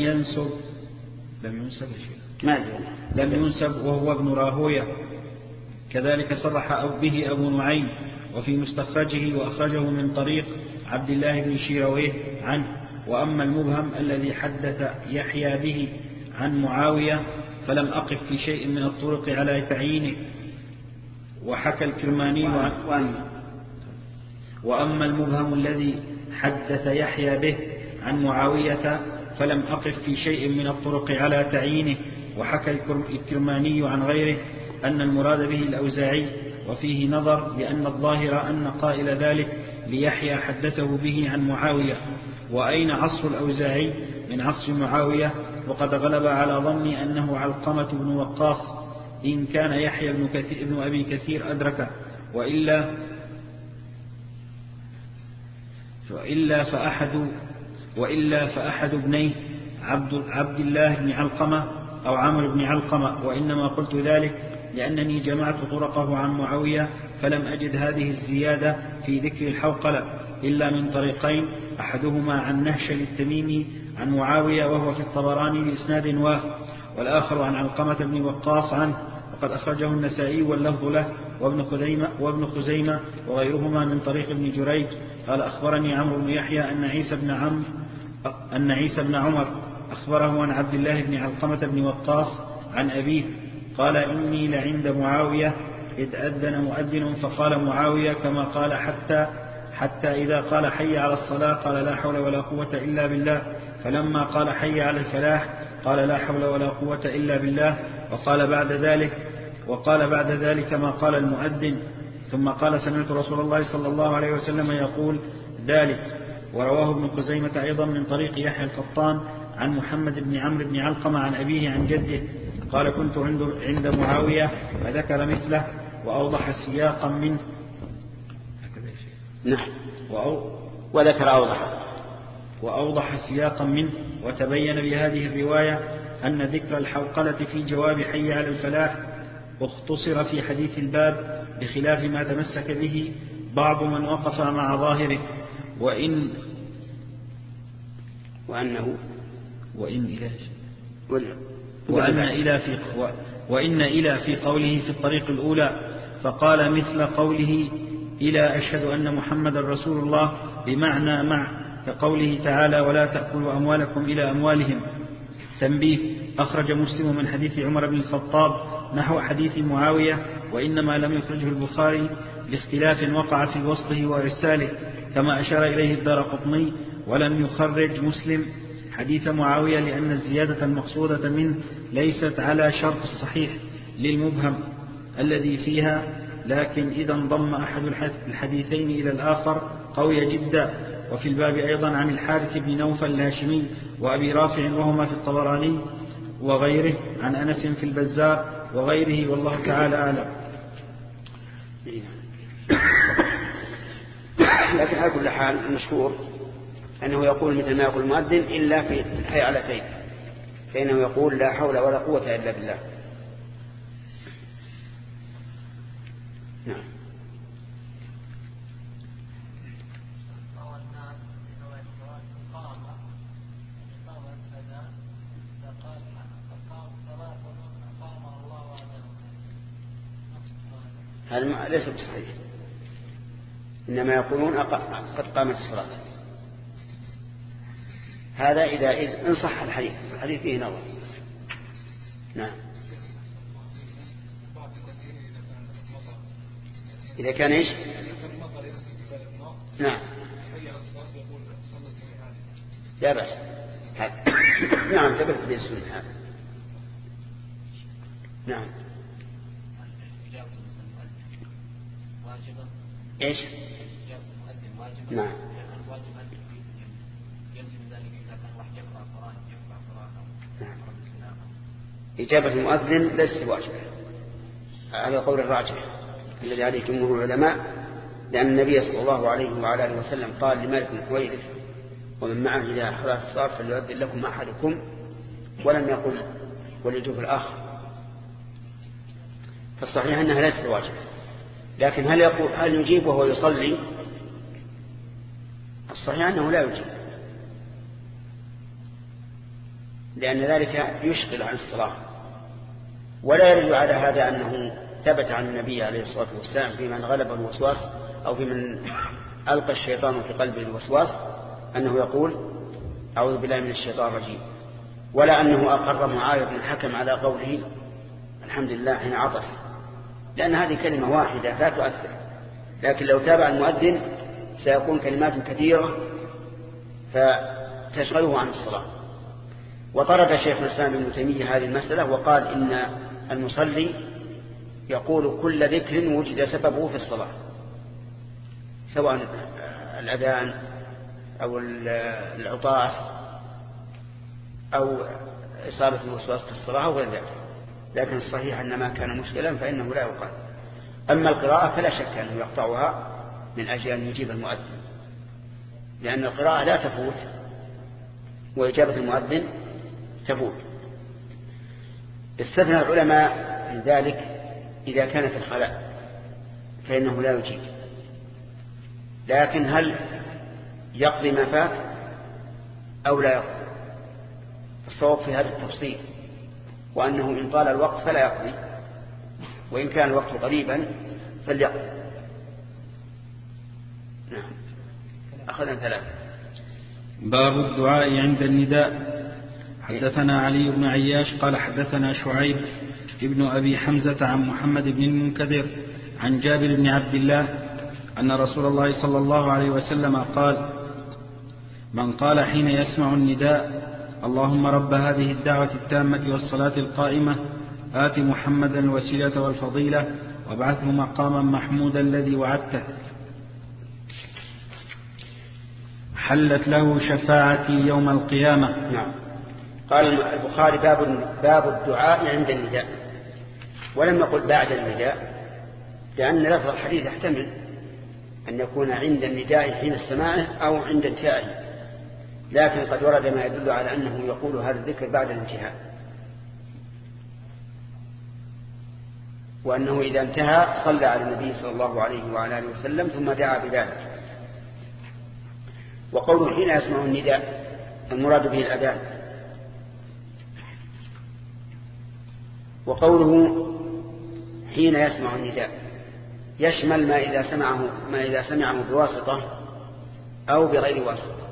Speaker 2: ينسب وهو ابن راهوية، كذلك صرح به أبو نعيم وفي مستخرجه وأخرجه من طريق عبد الله بن شيرويه عنه. وأما المبهم الذي حدث يحيى به عن معاوية فلم أقف في شيء من الطرق على تعيينه، وحكى الكرماني وأما المبهم الذي حدث يحيى به عن معاوية فلم أقف في شيء من الطرق على تعيينه، وحكى الكرماني عن غيره أن المراد به الأوزاعي، وفيه نظر لأن الظاهر أن قائل ذلك ليحيى حدثه به عن معاوية. وأين عصر الأوزاعي من عصر معاوية؟ وقد غلب على ظني أنه علقمة بن وقاص إن كان يحيى ابن أبي كثير أدركه، وإلا فأحد ابنيه عبد الله بن علقمة أو عمرو بن علقمة. وإنما قلت ذلك لأنني جمعت طرقه عن معاوية فلم أجد هذه الزيادة في ذكر الحوقلة إلا من طريقين، أحدهما عن نهشل التميمي عن معاوية وهو في الطبراني بإسناد واحد، والآخر عن علقمة بن وقاص عنه، وقد أخرجه النسائي واللفظ له وابن خزيمة وغيرهما من طريق ابن جريج. قال أخبرني عمرو بن يحيى أن عيسى بن عمر أخبره عن عبد الله بن علقمة بن وقاص عن أبيه قال إني لعند معاوية إذ أذن مؤذن فقال معاوية كما قال حتى إذا قال حي على الصلاة قال لا حول ولا قوة إلا بالله، فلما قال حي على الفلاح قال لا حول ولا قوة إلا بالله، وقال بعد ذلك ما قال المؤذن، ثم قال سمعت رسول الله صلى الله عليه وسلم يقول ذلك. ورواه ابن خزيمة أيضا من طريق يحيى القطان عن محمد بن عمرو بن علقمة عن أبيه عن جده قال كنت عند معاوية فذكر مثله وأوضح سياقا منه.
Speaker 1: نعم. وذكر
Speaker 2: وأوضح سياقا منه. وتبين بهذه الرواية أن ذكر الحوقلة في جواب حي على الفلاح اختصر في حديث الباب بخلاف ما تمسك به بعض من وقف مع ظاهره. وإن إلى في قوله في الطريق الأولى فقال مثل قوله إلى أشهد أن محمد رسول الله بمعنى مع، كقوله تعالى ولا تأكلوا أموالكم إلى أموالهم. تنبيه: أخرج مسلم من حديث عمر بن الخطاب نحو حديث معاوية، وإنما لم يخرجه البخاري لاختلاف وقع في وصله وإرساله، كما أشار إليه الدارقطني. ولم يخرج مسلم حديث معاوية لأن الزيادة المقصودة منه ليست على شرط الصحيح للمبهم الذي فيها، لكن إذا انضم أحد الحديثين إلى الآخر قوي جدا. وفي الباب أيضا عن الحارث بن نوفل الهاشمي وأبي رافع وهما في الطبراني وغيره عن أنس في البزار وغيره، والله تعالى أعلم.
Speaker 1: لكن على كل حال المشهور أنه يقول مثل ما يقول المؤذن إلا في الحيعلتين، فإنه يقول لا حول ولا قوة إلا بالله. نعم. هذا ليس بصحيح، إنما يقولون قد قامت الصلاة. هذا إذا إن صح الحديث فيه نظر. نعم. إذا كان إيش؟ نعم. لا بأس. نعم ثبت به السنة هذا. نعم. إيش؟ نعم. إجابة المؤذن ليست واجبة، هذا قول الراجح الذي عليه جمهور العلماء، لأن النبي صلى الله عليه وعلى آله وسلم قال لمالك بن حويرث ومن معه إذا حضرت الصلاة فليؤذن لكم أحدكم، ولم يقل وليجوب الآخر. فالصحيح أنها ليست واجبة، لكن هل يجيب وهو يصلي؟ الصحيح أنه لا يجيب، لأن ذلك يشغل عن الصلاة. ولا يرد على هذا أنه ثبت عن النبي عليه الصلاة والسلام في من غلب الوسواس أو في من ألقى الشيطان في قلب الوسواس أنه يقول أعوذ بالله من الشيطان الرجيم، ولا أنه أقر معاوية بن الحكم على قوله الحمد لله حين عطس، لأن هذه كلمة واحدة لا تؤثر. لكن لو تابع المؤذن سيكون كلمات كثيرة فتشغله عن الصلاة. وطرد شيخ الإسلام ابن تيمية هذه المسألة وقال إن المصلي يقول كل ذكر وجد سببه في الصلاة، سواء الأذان أو العطاس أو إصابة الوسواس في الصلاة أو غير ذلك. لكن الصحيح أن ما كان مشكلا فإنه لا يقال. أما القراءة فلا شك أنه يقطعها من أجل أن يجيب المؤذن، لأن القراءة لا تفوت وإجابة المؤذن تفوت. استثنى العلماء من ذلك إذا كان في الخلاء فإنه لا يجيب، لكن هل يقضي ما فات أو لا يقضي؟ الصواب في هذا التفصيل، وأنه إن طال الوقت فلا يقضي، وإن كان الوقت قريبا فليقضي. نعم. أخذنا 3.
Speaker 2: باب الدعاء عند النداء. حدثنا علي بن عياش قال حدثنا شعيب ابن أبي حمزة عن محمد بن المنكدر عن جابر بن عبد الله أن رسول الله صلى الله عليه وسلم قال: من قال حين يسمع النداء: اللهم رب هذه الدعوة التامة والصلاة القائمة آت محمدا الوسيلة والفضيلة وابعثه مقاما محمودا الذي وعدته، حلت له شفاعتي يوم القيامة.
Speaker 1: نعم. قال البخاري: باب الدعاء عند النداء، ولم يقل بعد النداء، لأن لفظ الحديث يحتمل أن يكون عند النداء حين السماعه أو عند انتهائه، لكن قد ورد ما يدل على أنه يقول هذا الذكر بعد الانتهاء، وأنه إذا انتهى صلى على النبي صلى الله عليه وعلى آله وسلم ثم دعا بذلك. وقوله حين يسمع النداء المراد به الأذان، وقوله حين يسمع النداء يشمل ما إذا سمعه بواسطة أو بغير واسطة.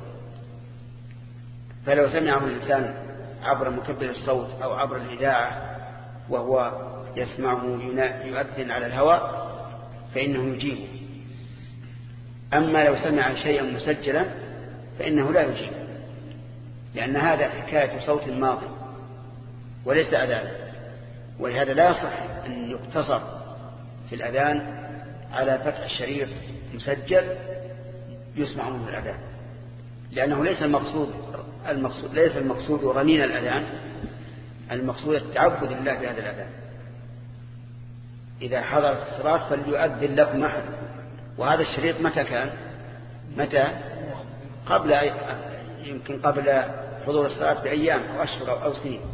Speaker 1: فلو سمعه الإنسان عبر مكبر الصوت أو عبر الإذاعة وهو يسمعه يؤذن على الهواء فإنه يجيبه، أما لو سمع شيئا مسجلا فإنه لا يجيب، لأن هذا حكاية صوت ماضي وليس أذان، ولهذا لا يصح أن يقتصر في الأذان على فتح الشريط مسجل يسمع منه الأذان، لأنه ليس المقصود رنين الأذان، المقصود التعبد لله بهذا الأذان. إذا حضرت الصلاة فليؤذن لكم أحد. وهذا الشريط متى كان؟ يمكن قبل حضور الصلاة بأيام أو أشهر أو سنين.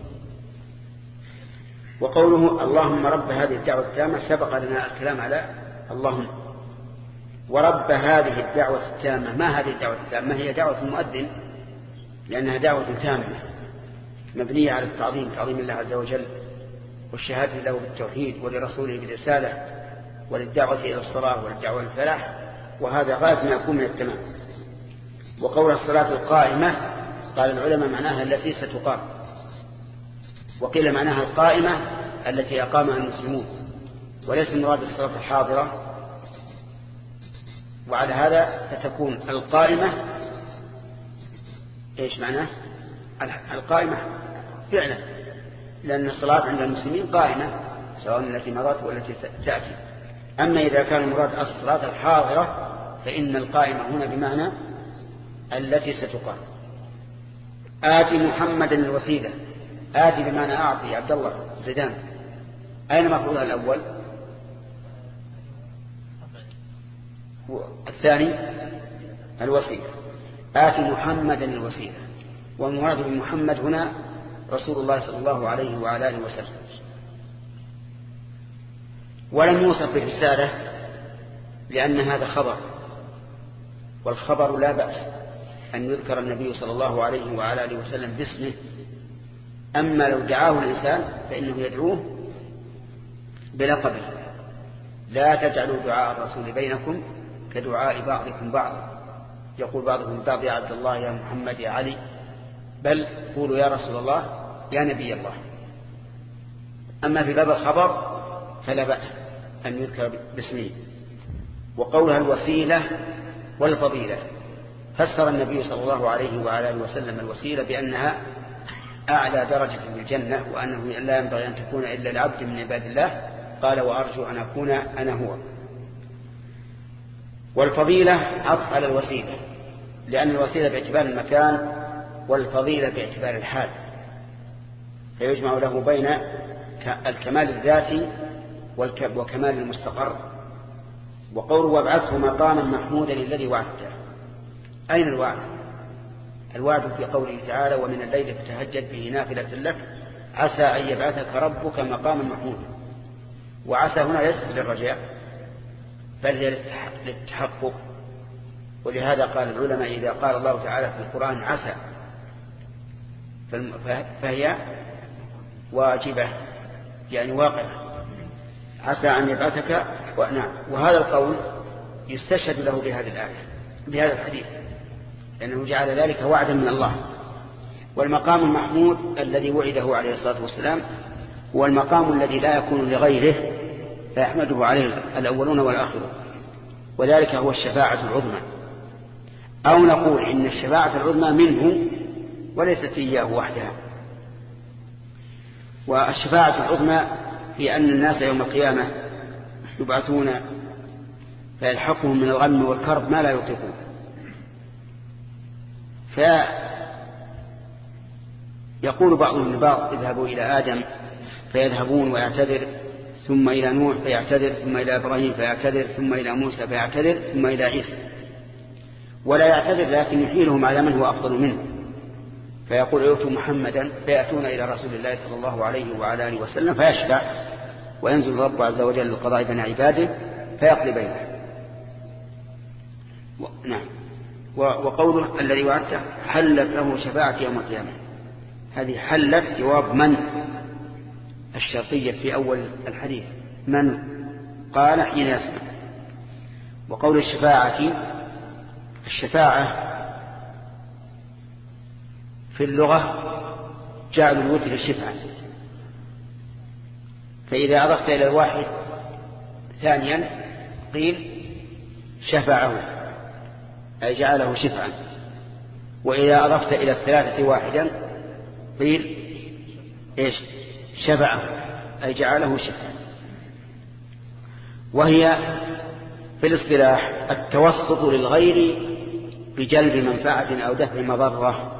Speaker 1: وقوله اللهم رب هذه الدعوة التامة سبق لنا الكلام على اللهم ورب هذه الدعوة التامة. ما هذه الدعوة التامة؟ هي دعوة المؤذن، لأنها دعوة تامة مبنية على التعظيم، تعظيم الله عز وجل، والشهادة له بالتوحيد ولرسوله بالرسالة وللدعوة إلى الصلاة وللدعوة للفلاح، وهذا غاية ما يكون من التمام. وقول الصلاة القائمة قال العلماء معناها التي ستقام، وقيل معناها القائمة التي أقامها المسلمون، وليس مراد الصلاة الحاضرة. وعلى هذا فتكون القائمة إيش معناه؟ القائمة فعلا، لأن الصلاة عند المسلمين قائمة سواء التي مضت والتي تأتي. أما إذا كان مراد الصلاة الحاضرة فإن القائمة هنا بمعنى التي ستقام. آتي محمدا الوسيلة، آتي بمعنى أعطي. عبد الله زيدان، أين مفعولها الأول؟ الثاني الوسيلة. آتي محمدا الوسيلة، والمراد بمحمد هنا رسول الله صلى الله عليه وعلى آله وسلم. ولم يوصف بالرسالة لأن هذا خبر، والخبر لا بأس أن يذكر النبي صلى الله عليه وعلى آله وسلم باسمه. أما لو دعاه الإنسان فإنه يدعوه بلقبه. لا تجعلوا دعاء الرسول بينكم كدعاء بعضكم بعضا، يقول بعضكم بعض يا عبد الله يا محمد يا علي، بل قولوا يا رسول الله يا نبي الله. أما في باب الخبر فلا بأس أن يذكر باسمه. وقولها الوسيلة والفضيلة، فسر النبي صلى الله عليه وعلى آله وسلم الوسيلة بأنها أعلى درجة في الجنة، وأنه لا ينبغي أن تكون إلا العبد من عباد الله، قال وأرجو أن أكون أنا هو. والفضيلة عطف على الوسيلة، لأن الوسيلة باعتبار المكان والفضيلة باعتبار الحال، فيجمع له بين الكمال الذاتي وكمال المستقر. وقوله وابعثه مقاما محمودا الذي وعدته، أين الوعد؟ الوعد في قوله تعالى ومن الليل فتهجد به نافلة لك عسى أن يبعثك ربك مقاما محمودا. وعسى هنا ليست للرجاء بل هي للتحقق. ولهذا قال العلماء إذا قال الله تعالى في القرآن عسى فهي واجبة يعني واقعة، عسى أن يبعثك نعم. وهذا القول يستشهد له بهذه الآية بهذا الحديث لأنه جعل ذلك وعدا من الله. والمقام المحمود الذي وعده عليه الصلاة والسلام هو المقام الذي لا يكون لغيره فيحمده عليه الأولون والآخرون، وذلك هو الشفاعة العظمى. أو نقول إن الشفاعة العظمى منه وليست إياه وحدها. والشفاعة العظمى هي أن الناس يوم القيامة يبعثون فيلحقهم من الغم والكرب ما لا يطيقون، فيقول بعضهم لبعض اذهبوا إلى آدم فيذهبون ويعتذر، ثم إلى نوح فيعتذر، ثم إلى إبراهيم فيعتذر، ثم إلى موسى فيعتذر، ثم إلى عيسى، ولا يعتذر لكن يحيلهم على من هو أفضل منه، فيقول ائتوا محمدا فيأتون إلى رسول الله صلى الله عليه وعلى آله وسلم فيشفع، وينزل الرب عز وجل للقضاء بين عباده فيقضي بينهم. نعم. وقوله الذي وعدته حلت له شفاعة يوم القيامة، هذه حلت جواب من الشرطية في أول الحديث، من قال حين يسمع. وقول الشفاعة في اللغة جعل الوتر شفعا، فإذا أضفت إلى الواحد ثانيا قيل شفعه أي جعله شفعا، وإذا أضفت إلى الثلاثة واحدا قيل إيش شفعه أي جعله شفعا. وهي في الاصطلاح التوسط للغير بجلب منفعة أو دفع مضرة،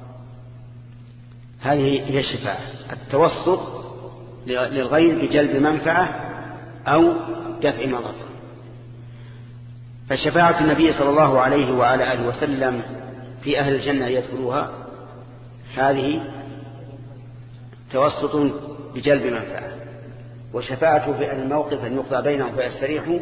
Speaker 1: هذه هي الشفاعة، التوسط للغير بجلب منفعة أو دفع مضرة. فشفاعة النبي صلى الله عليه وعلى آله وسلم في أهل الجنة يدخلوها هذه توسط بجلب منفعة، وشفاعته في أهل الموقف أن يقضى بينهم فيستريحوا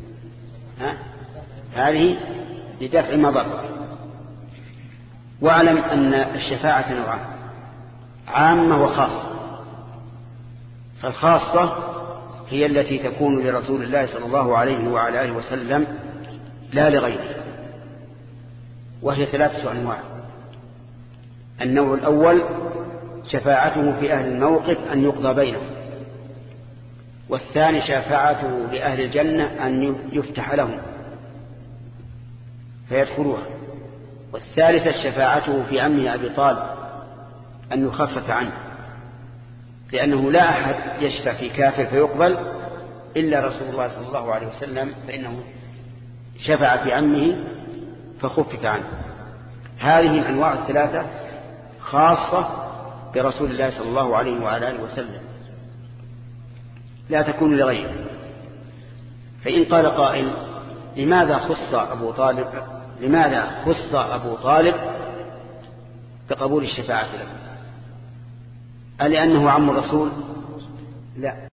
Speaker 1: هذه لدفع مضرة. واعلم أن الشفاعة نوعان، عامة وخاصة. فالخاصة هي التي تكون لرسول الله صلى الله عليه وعلى آله وسلم لا لغيره، وهي 3 أنواع. النوع الأول شفاعته في أهل الموقف أن يقضى بينهم، والثاني شفاعته لأهل الجنة أن يفتح لهم فيدخلوها، والثالثة شفاعته في عمه أبي طالب أن يخفف عنه، لأنه لا أحد يشفع في كافر فيقبل إلا رسول الله صلى الله عليه وسلم، فإنه شفع في عمه فخفف عنه. هذه الأنواع الثلاثة خاصة برسول الله صلى الله عليه وعلى آله وسلم، لا تكون لغيره. فإن قال قائل لماذا خص أبو طالب بقبول الشفاعة له؟ ألأنه عم الرسول؟ لا.